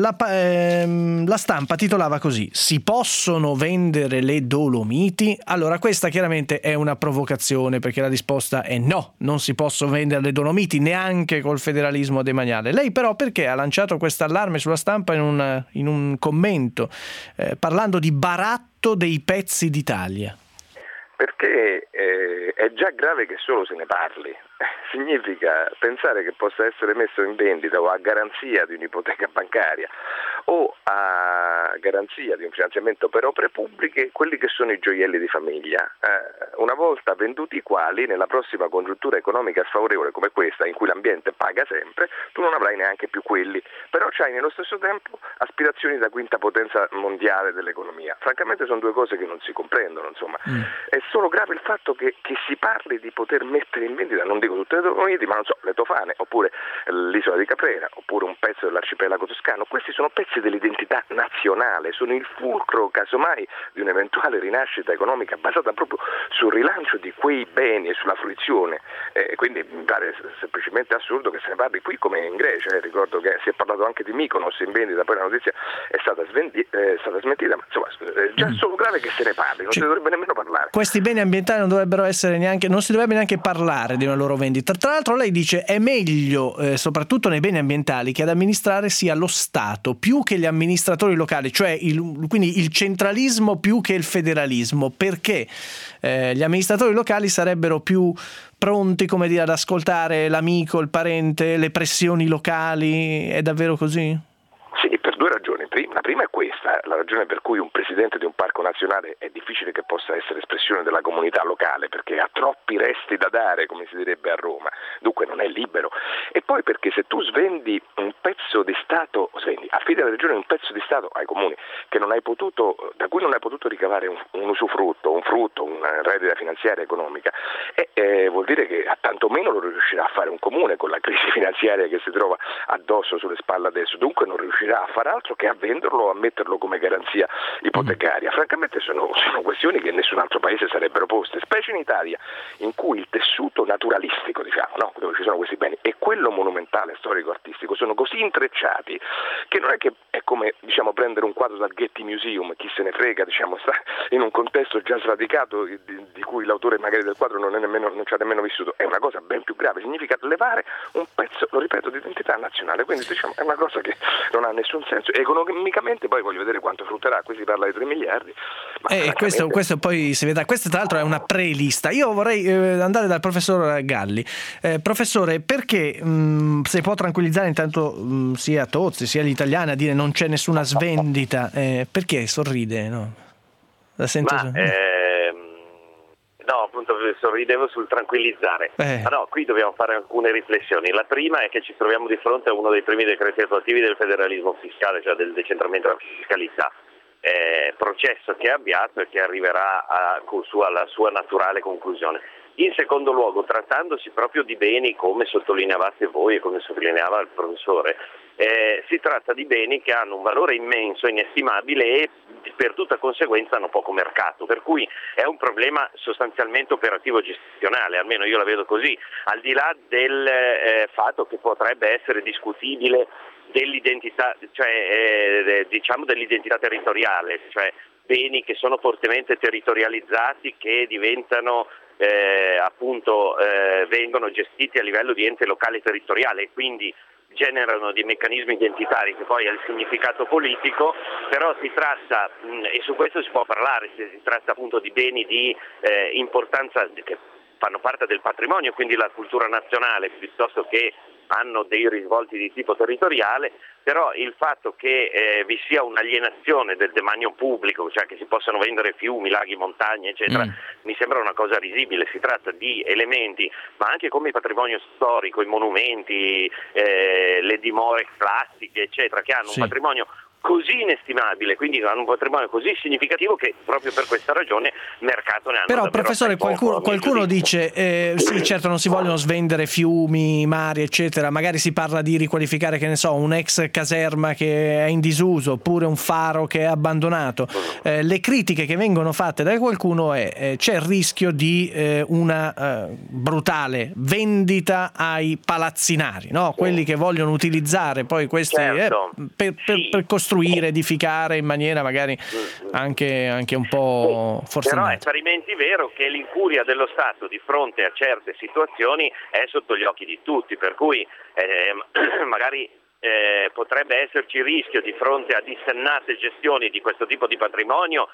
la stampa titolava così: si possono vendere le Dolomiti? Allora questa chiaramente è una provocazione, perché la risposta è no, non si possono vendere le Dolomiti neanche col federalismo demaniale. Lei però perché ha lanciato questo allarme sulla stampa in un commento parlando di baratto dei pezzi d'Italia? Perché è già grave che solo se ne parli. Significa pensare che possa essere messo in vendita o a garanzia di un'ipoteca bancaria o a garanzia di un finanziamento per opere pubbliche quelli che sono i gioielli di famiglia. Una volta venduti i quali, nella prossima congiuntura economica sfavorevole come questa, in cui l'ambiente paga sempre, tu non avrai neanche più quelli, però c'hai nello stesso tempo aspirazioni da quinta potenza mondiale dell'economia. Francamente sono due cose che non si comprendono, insomma. È solo grave il fatto che si parli di poter mettere in vendita, non dico tutte le Dolomiti, ma non so, le Tofane, oppure l'isola di Caprera, oppure un pezzo dell'arcipelago toscano. Questi sono pezzi dell'identità nazionale, sono il fulcro, casomai, di un'eventuale rinascita economica basata proprio sul rilancio di quei beni e sulla fruizione. Quindi mi pare semplicemente assurdo che se ne parli qui come in Grecia. Ricordo che si è parlato anche di Mykonos in vendita, poi la notizia è stata smentita, ma insomma è già solo grave che se ne parli, non si dovrebbe nemmeno parlare. Questi beni ambientali non si dovrebbe neanche parlare di una loro vendita. Tra l'altro lei dice è meglio, soprattutto nei beni ambientali, che ad amministrare sia lo Stato più che gli amministratori locali, cioè quindi il centralismo più che il federalismo, perché gli amministratori locali sarebbero più pronti, come dire, ad ascoltare l'amico, il parente, le pressioni locali. È davvero così? Sì, per due ragioni. La prima è questa, la ragione per cui un presidente di un parco nazionale è difficile che possa essere espressione della comunità locale, perché ha troppi resti da dare, come si direbbe a Roma, dunque non è libero. E poi perché se tu svendi un pezzo di Stato, affidi alla regione un pezzo di Stato ai comuni da cui non hai potuto ricavare un usufrutto, un frutto, una reddita finanziaria economica, vuol dire che tanto meno lo riuscirà a fare un comune con la crisi finanziaria che si trova addosso sulle spalle adesso, dunque non riuscirà a fare altro che a venderlo o a metterlo come garanzia ipotecaria. Francamente sono questioni che in nessun altro paese sarebbero poste, specie in Italia, in cui il tessuto naturalistico, dove ci sono questi beni, e quello monumentale, storico-artistico sono così intrecciati che non è che è come prendere un quadro dal Getty Museum, chi se ne frega, sta in un contesto già sradicato di cui l'autore magari del quadro non ci ha nemmeno vissuto. È una cosa ben più grave, significa levare un pezzo, lo ripeto, di identità nazionale, quindi è una cosa che non ha nessun senso. Economicamente poi voglio vedere quanto frutterà, qui si parla di 3 miliardi. Questo poi si vedrà. Questa tra l'altro è una prelista. Io vorrei andare dal professor Galli. Professore, perché se può tranquillizzare intanto sia Tozzi sia gli italiani a dire non c'è nessuna svendita, perché sorride? No? La sento No, appunto sorridevo sul tranquillizzare. Ma no, qui dobbiamo fare alcune riflessioni. La prima è che ci troviamo di fronte a uno dei primi decreti attuativi del federalismo fiscale, cioè del decentramento della fiscalità, processo che è avviato e che arriverà alla sua naturale conclusione. In secondo luogo, trattandosi proprio di beni, come sottolineavate voi e come sottolineava il professore, si tratta di beni che hanno un valore immenso, inestimabile e per tutta conseguenza hanno poco mercato, per cui è un problema sostanzialmente operativo gestionale, almeno io la vedo così, al di là del fatto che potrebbe essere discutibile dell'identità, cioè diciamo dell'identità territoriale, cioè beni che sono fortemente territorializzati, che diventano vengono gestiti a livello di ente locale territoriale e quindi generano dei meccanismi identitari che poi ha il significato politico, però si tratta, e su questo si può parlare, si tratta appunto di beni di importanza che fanno parte del patrimonio, quindi la cultura nazionale, piuttosto che hanno dei risvolti di tipo territoriale, però il fatto che vi sia un'alienazione del demanio pubblico, cioè che si possano vendere fiumi, laghi, montagne, eccetera, mi sembra una cosa risibile. Si tratta di elementi, ma anche come il patrimonio storico, i monumenti, le dimore classiche, eccetera, che hanno un patrimonio così inestimabile, quindi hanno un patrimonio così significativo che proprio per questa ragione mercato ne hanno. Però professore, qualcuno dice sì, certo non si vogliono svendere fiumi, mari, eccetera, magari si parla di riqualificare, che ne so, un ex caserma che è in disuso oppure un faro che è abbandonato. Le critiche che vengono fatte da qualcuno è c'è il rischio di una brutale vendita ai palazzinari, no? Quelli che vogliono utilizzare poi questi per costruire, edificare in maniera magari anche un po' forsennata. Però è parimenti vero che l'incuria dello Stato di fronte a certe situazioni è sotto gli occhi di tutti, per cui magari potrebbe esserci il rischio di fronte a dissennate gestioni di questo tipo di patrimonio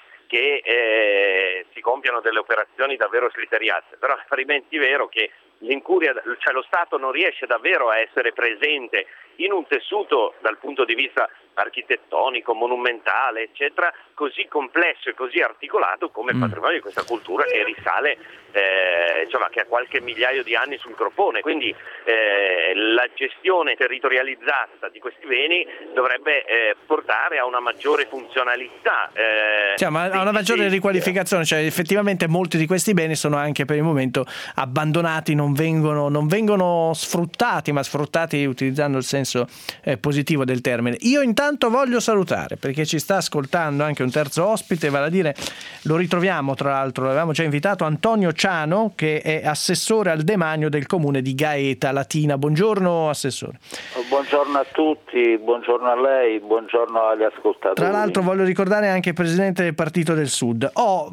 che si compiano delle operazioni davvero scriteriate, però è parimenti vero che l'incuria, cioè lo Stato non riesce davvero a essere presente in un tessuto dal punto di vista architettonico, monumentale, eccetera, così complesso e così articolato come il patrimonio di questa cultura che risale, che ha qualche migliaio di anni sul gropone. Quindi la gestione territorializzata di questi beni dovrebbe portare a una maggiore funzionalità. Ma a una maggiore riqualificazione, cioè effettivamente molti di questi beni sono anche per il momento abbandonati, non vengono sfruttati, ma sfruttati utilizzando il senso positivo del termine. Io intanto voglio salutare, perché ci sta ascoltando anche un terzo ospite, vale a dire, lo ritroviamo tra l'altro, l'avevamo già invitato, Antonio Ciano, che è assessore al demanio del comune di Gaeta Latina. Buongiorno assessore. Buongiorno a tutti, buongiorno a lei, buongiorno agli ascoltatori. Tra l'altro voglio ricordare anche il presidente del Partito del Sud.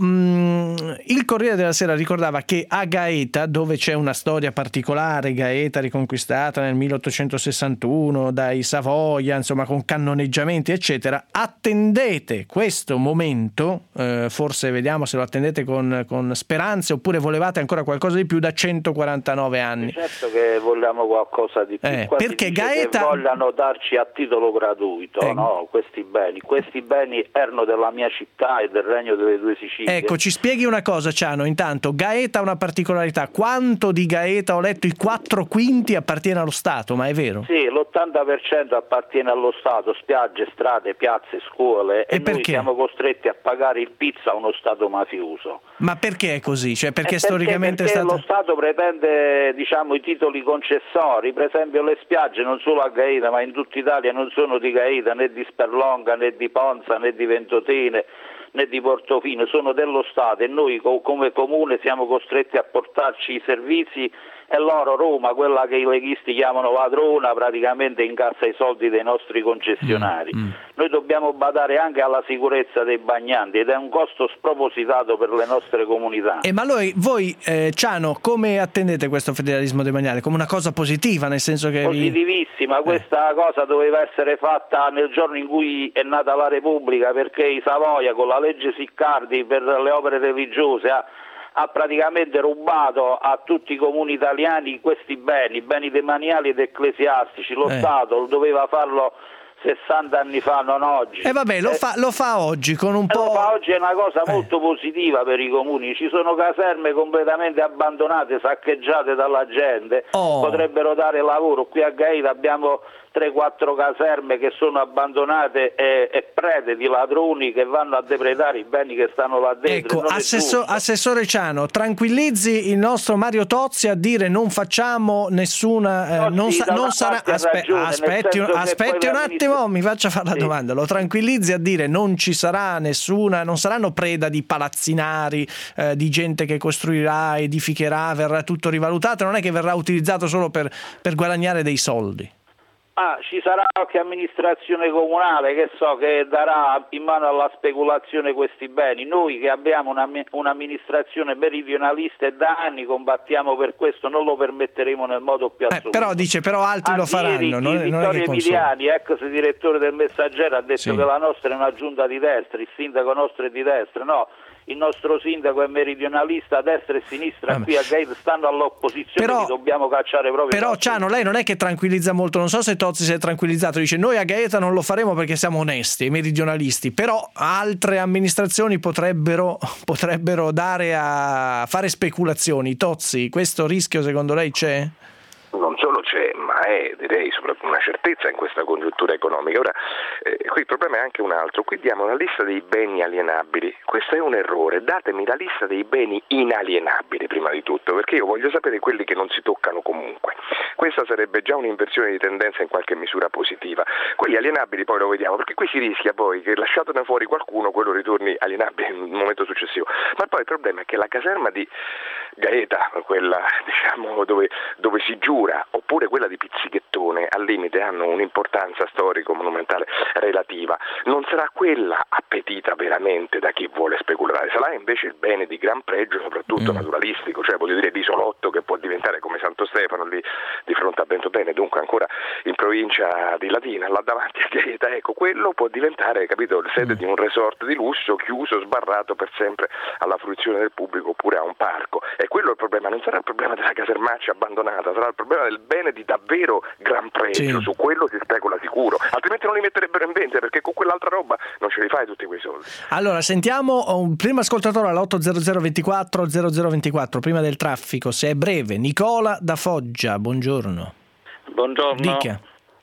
Il Corriere della Sera ricordava che a Gaeta, dove c'è una storia particolare, Gaeta riconquistata nel 1861 dai Savoia, insomma con cannoneggiamenti eccetera, attendete questo momento, forse vediamo se lo attendete con speranze oppure volevate ancora qualcosa di più, da 149 anni. Certo che vogliamo qualcosa di più, perché Gaeta che vogliano darci a titolo gratuito no, questi beni erano della mia città e del Regno delle Due Sicilie. Ecco, ci spieghi una cosa Ciano, intanto Gaeta ha una particolarità, quanto di Gaeta, ho letto, i 4/5 appartiene allo Stato, ma è vero? Sì, l'80% appartiene allo Stato, spiagge, strade, piazze, scuole, e noi siamo costretti a pagare il pizzo a uno Stato mafioso. Ma perché è così? Cioè perché storicamente perché è stato... lo Stato pretende, i titoli concessori, per esempio le spiagge non solo a Gaeta ma in tutta Italia non sono di Gaeta, né di Sperlonga, né di Ponza, né di Ventotene, né di Portofino, sono dello Stato e noi come comune siamo costretti a portarci i servizi e loro, Roma, quella che i leghisti chiamano padrona, praticamente incassa i soldi dei nostri concessionari. Noi dobbiamo badare anche alla sicurezza dei bagnanti ed è un costo spropositato per le nostre comunità. Ma voi Ciano, come attendete questo federalismo demaniale? Come una cosa positiva, nel senso che... Positivissima, questa cosa doveva essere fatta nel giorno in cui è nata la Repubblica, perché i Savoia con la legge Siccardi per le opere religiose ha praticamente rubato a tutti i comuni italiani questi beni demaniali ed ecclesiastici. Lo Stato doveva farlo 60 anni fa, non oggi. E vabbè, lo fa oggi con un po'. Lo fa oggi, è una cosa molto positiva per i comuni. Ci sono caserme completamente abbandonate, saccheggiate dalla gente. Potrebbero dare lavoro. Qui a Gaeta abbiamo 3-4 caserme che sono abbandonate e prede di ladroni che vanno a depredare i beni che stanno là dentro. Ecco, Assessore Ciano, tranquillizzi il nostro Mario Tozzi a dire non facciamo nessuna aspetti un attimo, mi faccia fare la domanda. Lo tranquillizzi a dire non ci sarà nessuna, non saranno preda di palazzinari, di gente che costruirà, edificherà, verrà tutto rivalutato, non è che verrà utilizzato solo per guadagnare dei soldi. Ci sarà qualche amministrazione comunale che darà in mano alla speculazione questi beni. Noi che abbiamo un'amministrazione meridionalista e da anni combattiamo per questo, non lo permetteremo nel modo più assoluto. Però altri lo faranno. Vittorio Emiliani, ex direttore del Messaggero, ha detto che la nostra è una giunta di destra, il sindaco nostro è di destra. No, il nostro sindaco è meridionalista, a destra e a sinistra. Qui a Gaeta stanno all'opposizione, li dobbiamo cacciare proprio. Però Ciano, lei non è che tranquillizza molto, non so se Tozzi si è tranquillizzato, dice noi a Gaeta non lo faremo perché siamo onesti e meridionalisti, però altre amministrazioni potrebbero dare a fare speculazioni. Tozzi, questo rischio secondo lei c'è? Non solo c'è, ma è direi soprattutto una certezza in questa congiuntura economica. Ora, qui il problema è anche un altro, qui diamo una lista dei beni alienabili, questo è un errore, datemi la lista dei beni inalienabili prima di tutto, perché io voglio sapere quelli che non si toccano comunque. Questa sarebbe già un'inversione di tendenza in qualche misura positiva. Quelli alienabili poi lo vediamo, perché qui si rischia poi che lasciatone fuori qualcuno, quello ritorni alienabile in un momento successivo. Ma poi il problema è che la caserma di Gaeta, quella diciamo dove si giura, oppure quella di Pizzighettone, al limite hanno un'importanza storico-monumentale relativa, non sarà quella appetita veramente da chi vuole speculare, sarà invece il bene di gran pregio, soprattutto naturalistico, cioè voglio dire l'isolotto che può diventare come Santo Stefano lì di fronte a Ventotene, dunque ancora in provincia di Latina, là davanti a Gaeta, ecco, quello può diventare, capito, il sede di un resort di lusso, chiuso, sbarrato per sempre alla fruizione del pubblico, oppure a un parco. E quello è il problema, non sarà il problema della casermaccia abbandonata, sarà il problema del bene di davvero gran pregio, su quello si specula sicuro, altrimenti non li metterebbero in vendita, perché con quell'altra roba non ce li fai tutti quei soldi. Allora, sentiamo un primo ascoltatore all'800 24 0024, prima del traffico, se è breve. Nicola da Foggia, buongiorno. Buongiorno. Dica.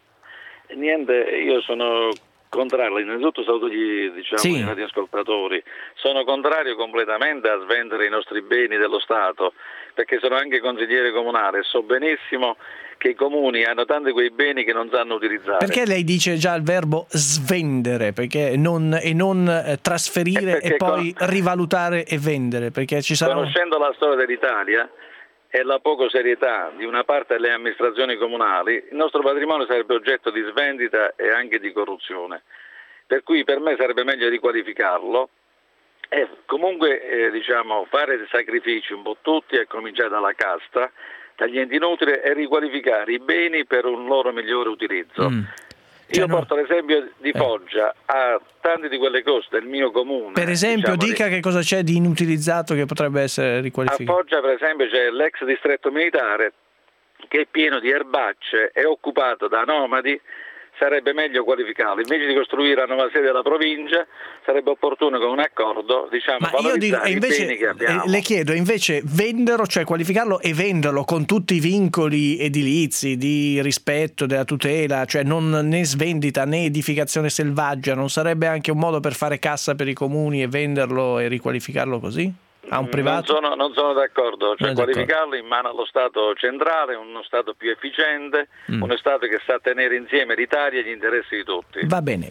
Niente, io sono contrario, innanzitutto saluto gli radioascoltatori, sono contrario completamente a svendere i nostri beni dello Stato, perché sono anche consigliere comunale e so benissimo che i comuni hanno tanti quei beni che non sanno utilizzare. Perché lei dice già il verbo svendere, perché non trasferire e poi rivalutare e vendere? Perché ci sarà conoscendo la storia dell'Italia e la poca serietà di una parte delle amministrazioni comunali, il nostro patrimonio sarebbe oggetto di svendita e anche di corruzione. Per cui per me sarebbe meglio riqualificarlo e comunque fare dei sacrifici un po' tutti, a cominciare dalla casta, dagli enti inutili, e riqualificare i beni per un loro migliore utilizzo. Io porto l'esempio di Foggia, a tante di quelle cose del mio comune. Per esempio, dica che cosa c'è di inutilizzato che potrebbe essere riqualificato. A Foggia, per esempio, c'è l'ex distretto militare che è pieno di erbacce, è occupato da nomadi, sarebbe meglio qualificarlo. Invece di costruire la nuova sede della provincia, sarebbe opportuno con un accordo, valorizzare i beni che abbiamo. Le chiedo invece venderlo, cioè qualificarlo e venderlo con tutti i vincoli edilizi di rispetto della tutela, cioè non né svendita né edificazione selvaggia, non sarebbe anche un modo per fare cassa per i comuni e venderlo e riqualificarlo così? A un privato? Non sono d'accordo, cioè qualificarlo in mano allo Stato centrale, uno Stato più efficiente, uno Stato che sa tenere insieme l'Italia e gli interessi di tutti. Va bene.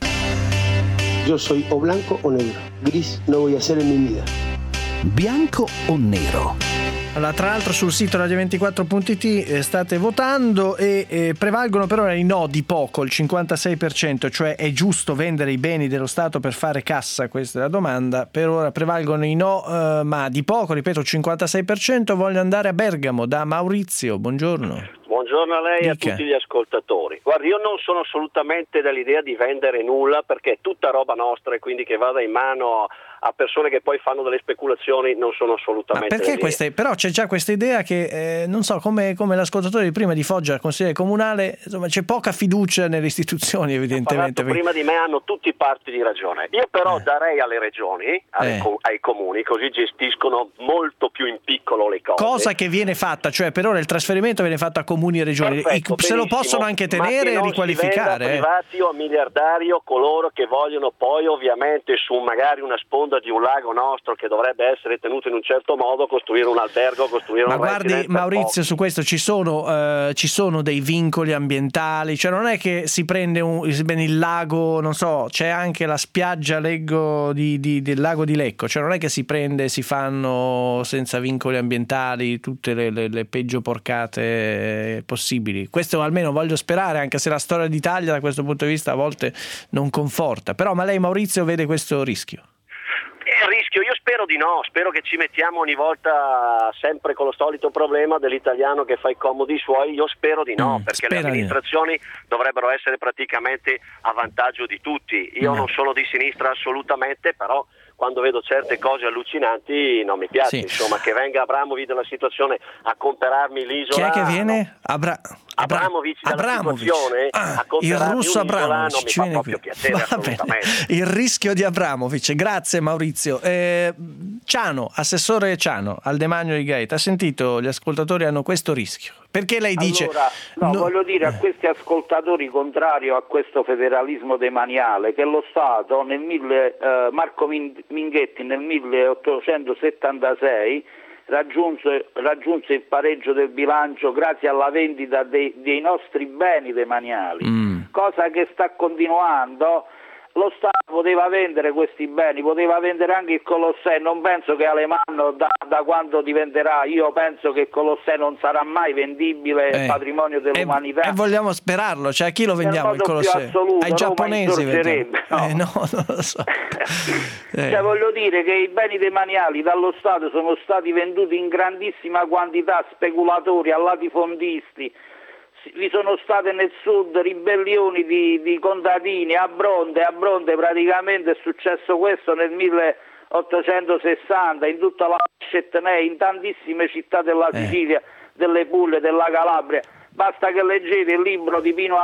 Yo soy o blanco o negro, gris no voy a ser en mi vida. Bianco o nero? Allora, tra l'altro sul sito radio24.it state votando e prevalgono per ora i no di poco, il 56%, cioè è giusto vendere i beni dello Stato per fare cassa, questa è la domanda. Per ora prevalgono i no, ma di poco, ripeto, il 56%. Voglio andare a Bergamo da Maurizio, buongiorno. Buongiorno a lei e a tutti gli ascoltatori. Guardi, io non sono assolutamente dell'idea di vendere nulla, perché è tutta roba nostra e quindi che vada in mano a persone che poi fanno delle speculazioni non sono assolutamente. Ma perché però c'è già questa idea che non so, come l'ascoltatore di prima di Foggia, consigliere comunale, insomma c'è poca fiducia nelle istituzioni, evidentemente. Prima di me hanno tutti parti di ragione. Io però darei alle regioni, ai comuni, così gestiscono molto più in piccolo le cose. Cosa che viene fatta, cioè per ora il trasferimento viene fatto a comuni e regioni. Perfetto, se lo possono anche tenere e riqualificare. Privati o miliardario coloro che vogliono poi ovviamente su magari una sponda di un lago nostro che dovrebbe essere tenuto in un certo modo costruire un albergo, costruire un residence. Ma guardi Maurizio, su questo ci sono dei vincoli ambientali, cioè non è che si prende il lago, non so, c'è anche la spiaggia, leggo, del lago di Lecco, cioè non è che si fanno senza vincoli ambientali tutte le peggio porcate possibili. Questo almeno voglio sperare, anche se la storia d'Italia da questo punto di vista a volte non conforta. Però ma lei Maurizio vede questo rischio? Il rischio, io spero di no, spero che ci mettiamo ogni volta sempre con lo solito problema dell'italiano che fa i comodi suoi, io spero di no, perché le amministrazioni dovrebbero essere praticamente a vantaggio di tutti. Io non sono di sinistra assolutamente, però quando vedo certe cose allucinanti non mi piace, insomma, che venga Abramovic della situazione a comprarmi l'isola. Chi è che viene? Abramovic dalla situazione a il russo Abramovic non mi fa proprio piacere assolutamente. Il rischio di Abramovic. Grazie Maurizio. Ciano, assessore Ciano al demanio di Gaeta, ha sentito, gli ascoltatori hanno questo rischio. Perché lei dice? Voglio dire a questi ascoltatori contrario a questo federalismo demaniale che lo Stato Marco Minghetti nel 1876 raggiunse il pareggio del bilancio grazie alla vendita dei nostri beni demaniali, cosa che sta continuando. Lo Stato poteva vendere questi beni, poteva vendere anche il Colosseo, non penso che Alemanno da quando diventerà, io penso che il Colosseo non sarà mai vendibile patrimonio dell'umanità. E vogliamo sperarlo, cioè a chi lo vendiamo il Colosseo? Assoluto, ai giapponesi no, non lo so. Cioè voglio dire che i beni demaniali dallo Stato sono stati venduti in grandissima quantità, speculatori, a latifondisti. Vi sono state nel sud ribellioni di contadini a Bronte praticamente è successo questo nel 1860 in tutta la Etnea, in tantissime città della Sicilia, delle Puglie, della Calabria. Basta che leggete il libro di Pino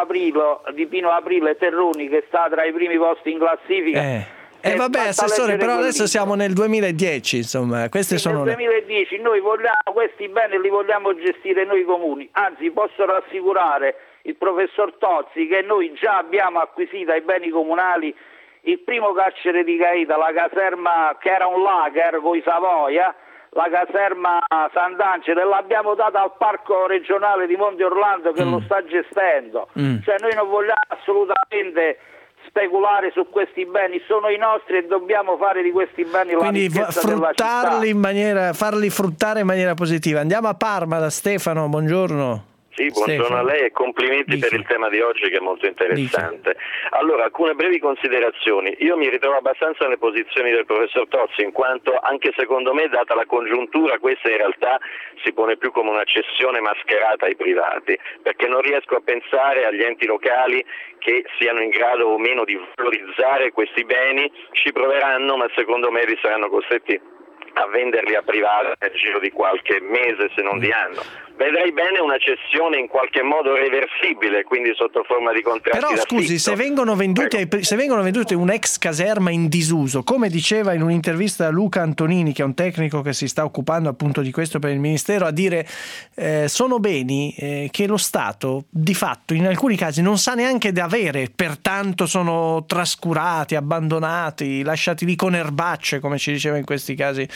Aprile Terroni che sta tra i primi posti in classifica. Vabbè assessore, però adesso siamo nel 2010, insomma, queste sono nel 2010 noi vogliamo questi beni, li vogliamo gestire noi comuni, anzi posso rassicurare il professor Tozzi che noi già abbiamo acquisito ai beni comunali il primo carcere di Gaeta, la caserma che era un lager con i Savoia, la caserma Sant'Angelo, e l'abbiamo data al parco regionale di Monte Orlando che lo sta gestendo. Cioè noi non vogliamo assolutamente speculare su questi beni, sono i nostri e dobbiamo fare di questi beni la ricchezza della città. Farli fruttare in maniera positiva. Andiamo a Parma da Stefano, buongiorno. Sì, buongiorno a lei e complimenti per il tema di oggi che è molto interessante. Allora, alcune brevi considerazioni. Io mi ritrovo abbastanza nelle posizioni del professor Tozzi, in quanto anche secondo me, data la congiuntura, questa in realtà si pone più come una cessione mascherata ai privati, perché non riesco a pensare agli enti locali che siano in grado o meno di valorizzare questi beni. Ci proveranno, ma secondo me li saranno costretti a venderli a privati nel giro di qualche mese, se non di anno. Vedrei bene una cessione in qualche modo reversibile, quindi sotto forma di contratti. Però scusi, se vengono venduti un'ex caserma in disuso, come diceva in un'intervista Luca Antonini, che è un tecnico che si sta occupando appunto di questo per il Ministero, a dire sono beni che lo Stato di fatto in alcuni casi non sa neanche di avere, pertanto sono trascurati, abbandonati, lasciati lì con erbacce, come ci diceva in questi casi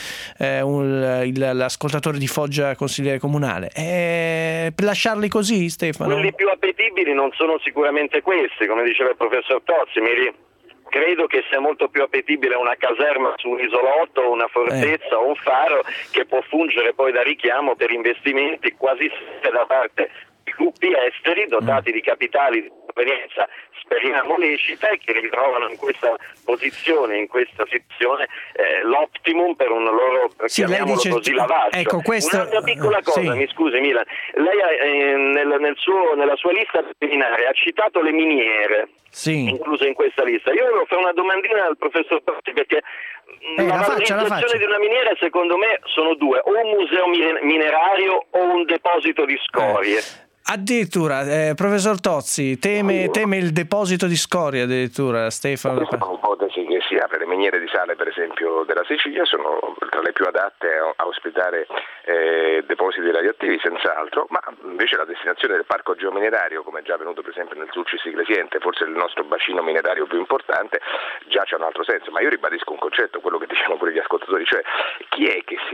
l'ascoltatore di Foggia, consigliere comunale. Per lasciarli così, Stefano? Quelli più appetibili non sono sicuramente questi, come diceva il professor Tozzi. Credo che sia molto più appetibile una caserma su un isolotto, una fortezza o un faro che può fungere poi da richiamo per investimenti quasi sempre da parte di gruppi esteri dotati di capitali di provenienza speriamo lecita e che ritrovano in questa posizione, in questa situazione l'optimum per un loro, chiamiamolo così, lavaggio. Ecco, questo... Un'altra piccola cosa, mi scusi Milan, lei nella sua lista preliminare ha citato le miniere, incluse in questa lista. Io volevo fare una domandina al professor Tozzi, perché la valorizzazione di una miniera secondo me sono due, o un museo minerario o un deposito di scorie. Addirittura, professor Tozzi, teme il deposito di scorie addirittura, Stefano. Questa è un'ipotesi che si apre. Le miniere di sale, per esempio, della Sicilia sono tra le più adatte a ospitare depositi radioattivi, senz'altro, ma invece la destinazione del parco geominerario, come è già avvenuto per esempio nel Sulcis Iglesiente, forse il nostro bacino minerario più importante, già c'è un altro senso. Ma io ribadisco un concetto, quello che diciamo pure gli ascoltatori, cioè chi è che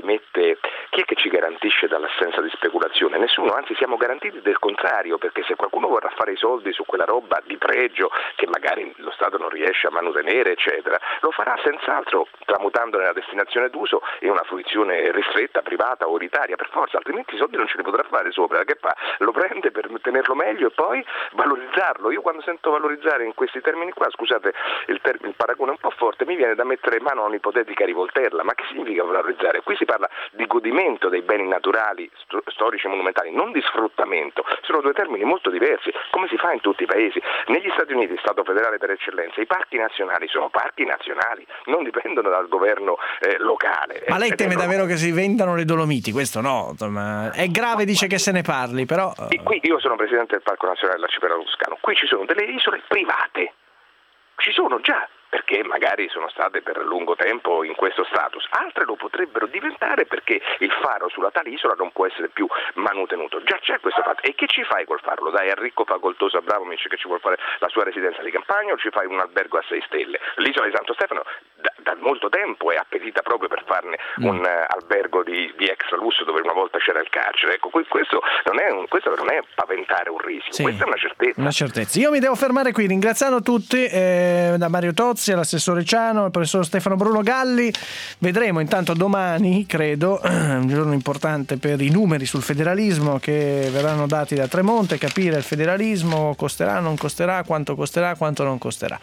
ci garantisce dall'assenza di speculazione? Nessuno, anzi siamo garantiti del contrario, perché se qualcuno vorrà fare i soldi su quella roba di pregio che magari lo Stato non riesce a manutenere, eccetera, lo farà senz'altro tramutando nella destinazione d'uso in una fruizione ristretta, privata o unitaria, per forza, altrimenti i soldi non ce li potrà fare sopra. Che fa? Lo prende per tenerlo meglio e poi valorizzarlo. Io quando sento valorizzare in questi termini qua, scusate il paragone è un po' forte, mi viene da mettere mano a un'ipotetica rivolterla. Ma che significa valorizzare? Qui si parla di godimento dei beni naturali, storici e monumentali, non di sfruttamento. Sono due termini molto diversi, come si fa in tutti i paesi. Negli Stati Uniti, Stato federale per eccellenza, i parchi nazionali sono parchi nazionali, non dipendono dal governo locale. Ma lei teme davvero che si vendano le Dolomiti? Questo no, ma è grave, dice che se ne parli, però... Qui io sono presidente del Parco Nazionale dell'Arcipelago Toscano, qui ci sono delle isole private, ci sono già, perché magari sono state per lungo tempo in questo status, altre lo potrebbero diventare perché il faro sulla tale isola non può essere più manutenuto. Già c'è questo fatto. E che ci fai col faro? Lo dai al ricco facoltoso Abramovic che ci vuole fare la sua residenza di campagna, o ci fai un albergo a 6 stelle? L'isola di Santo Stefano da molto tempo è appetita proprio per farne un albergo di extra lusso dove una volta c'era il carcere. Ecco, questo non è paventare un rischio, questa è una certezza. Una certezza. Io mi devo fermare qui, ringraziando tutti, da Mario Tozzi all'assessore Ciano, al professor Stefano Bruno Galli. Vedremo intanto domani, credo, un giorno importante per i numeri sul federalismo che verranno dati da Tremonte, capire il federalismo, costerà, non costerà, quanto non costerà.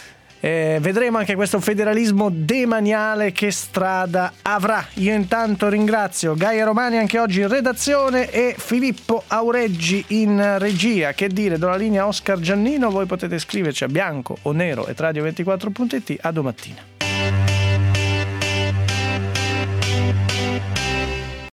Vedremo anche questo federalismo demaniale che strada avrà. Io intanto ringrazio Gaia Romani anche oggi in redazione e Filippo Aureggi in regia. Che dire, do la linea a Oscar Giannino, voi potete scriverci a bianco o nero @radio24.it. A domattina.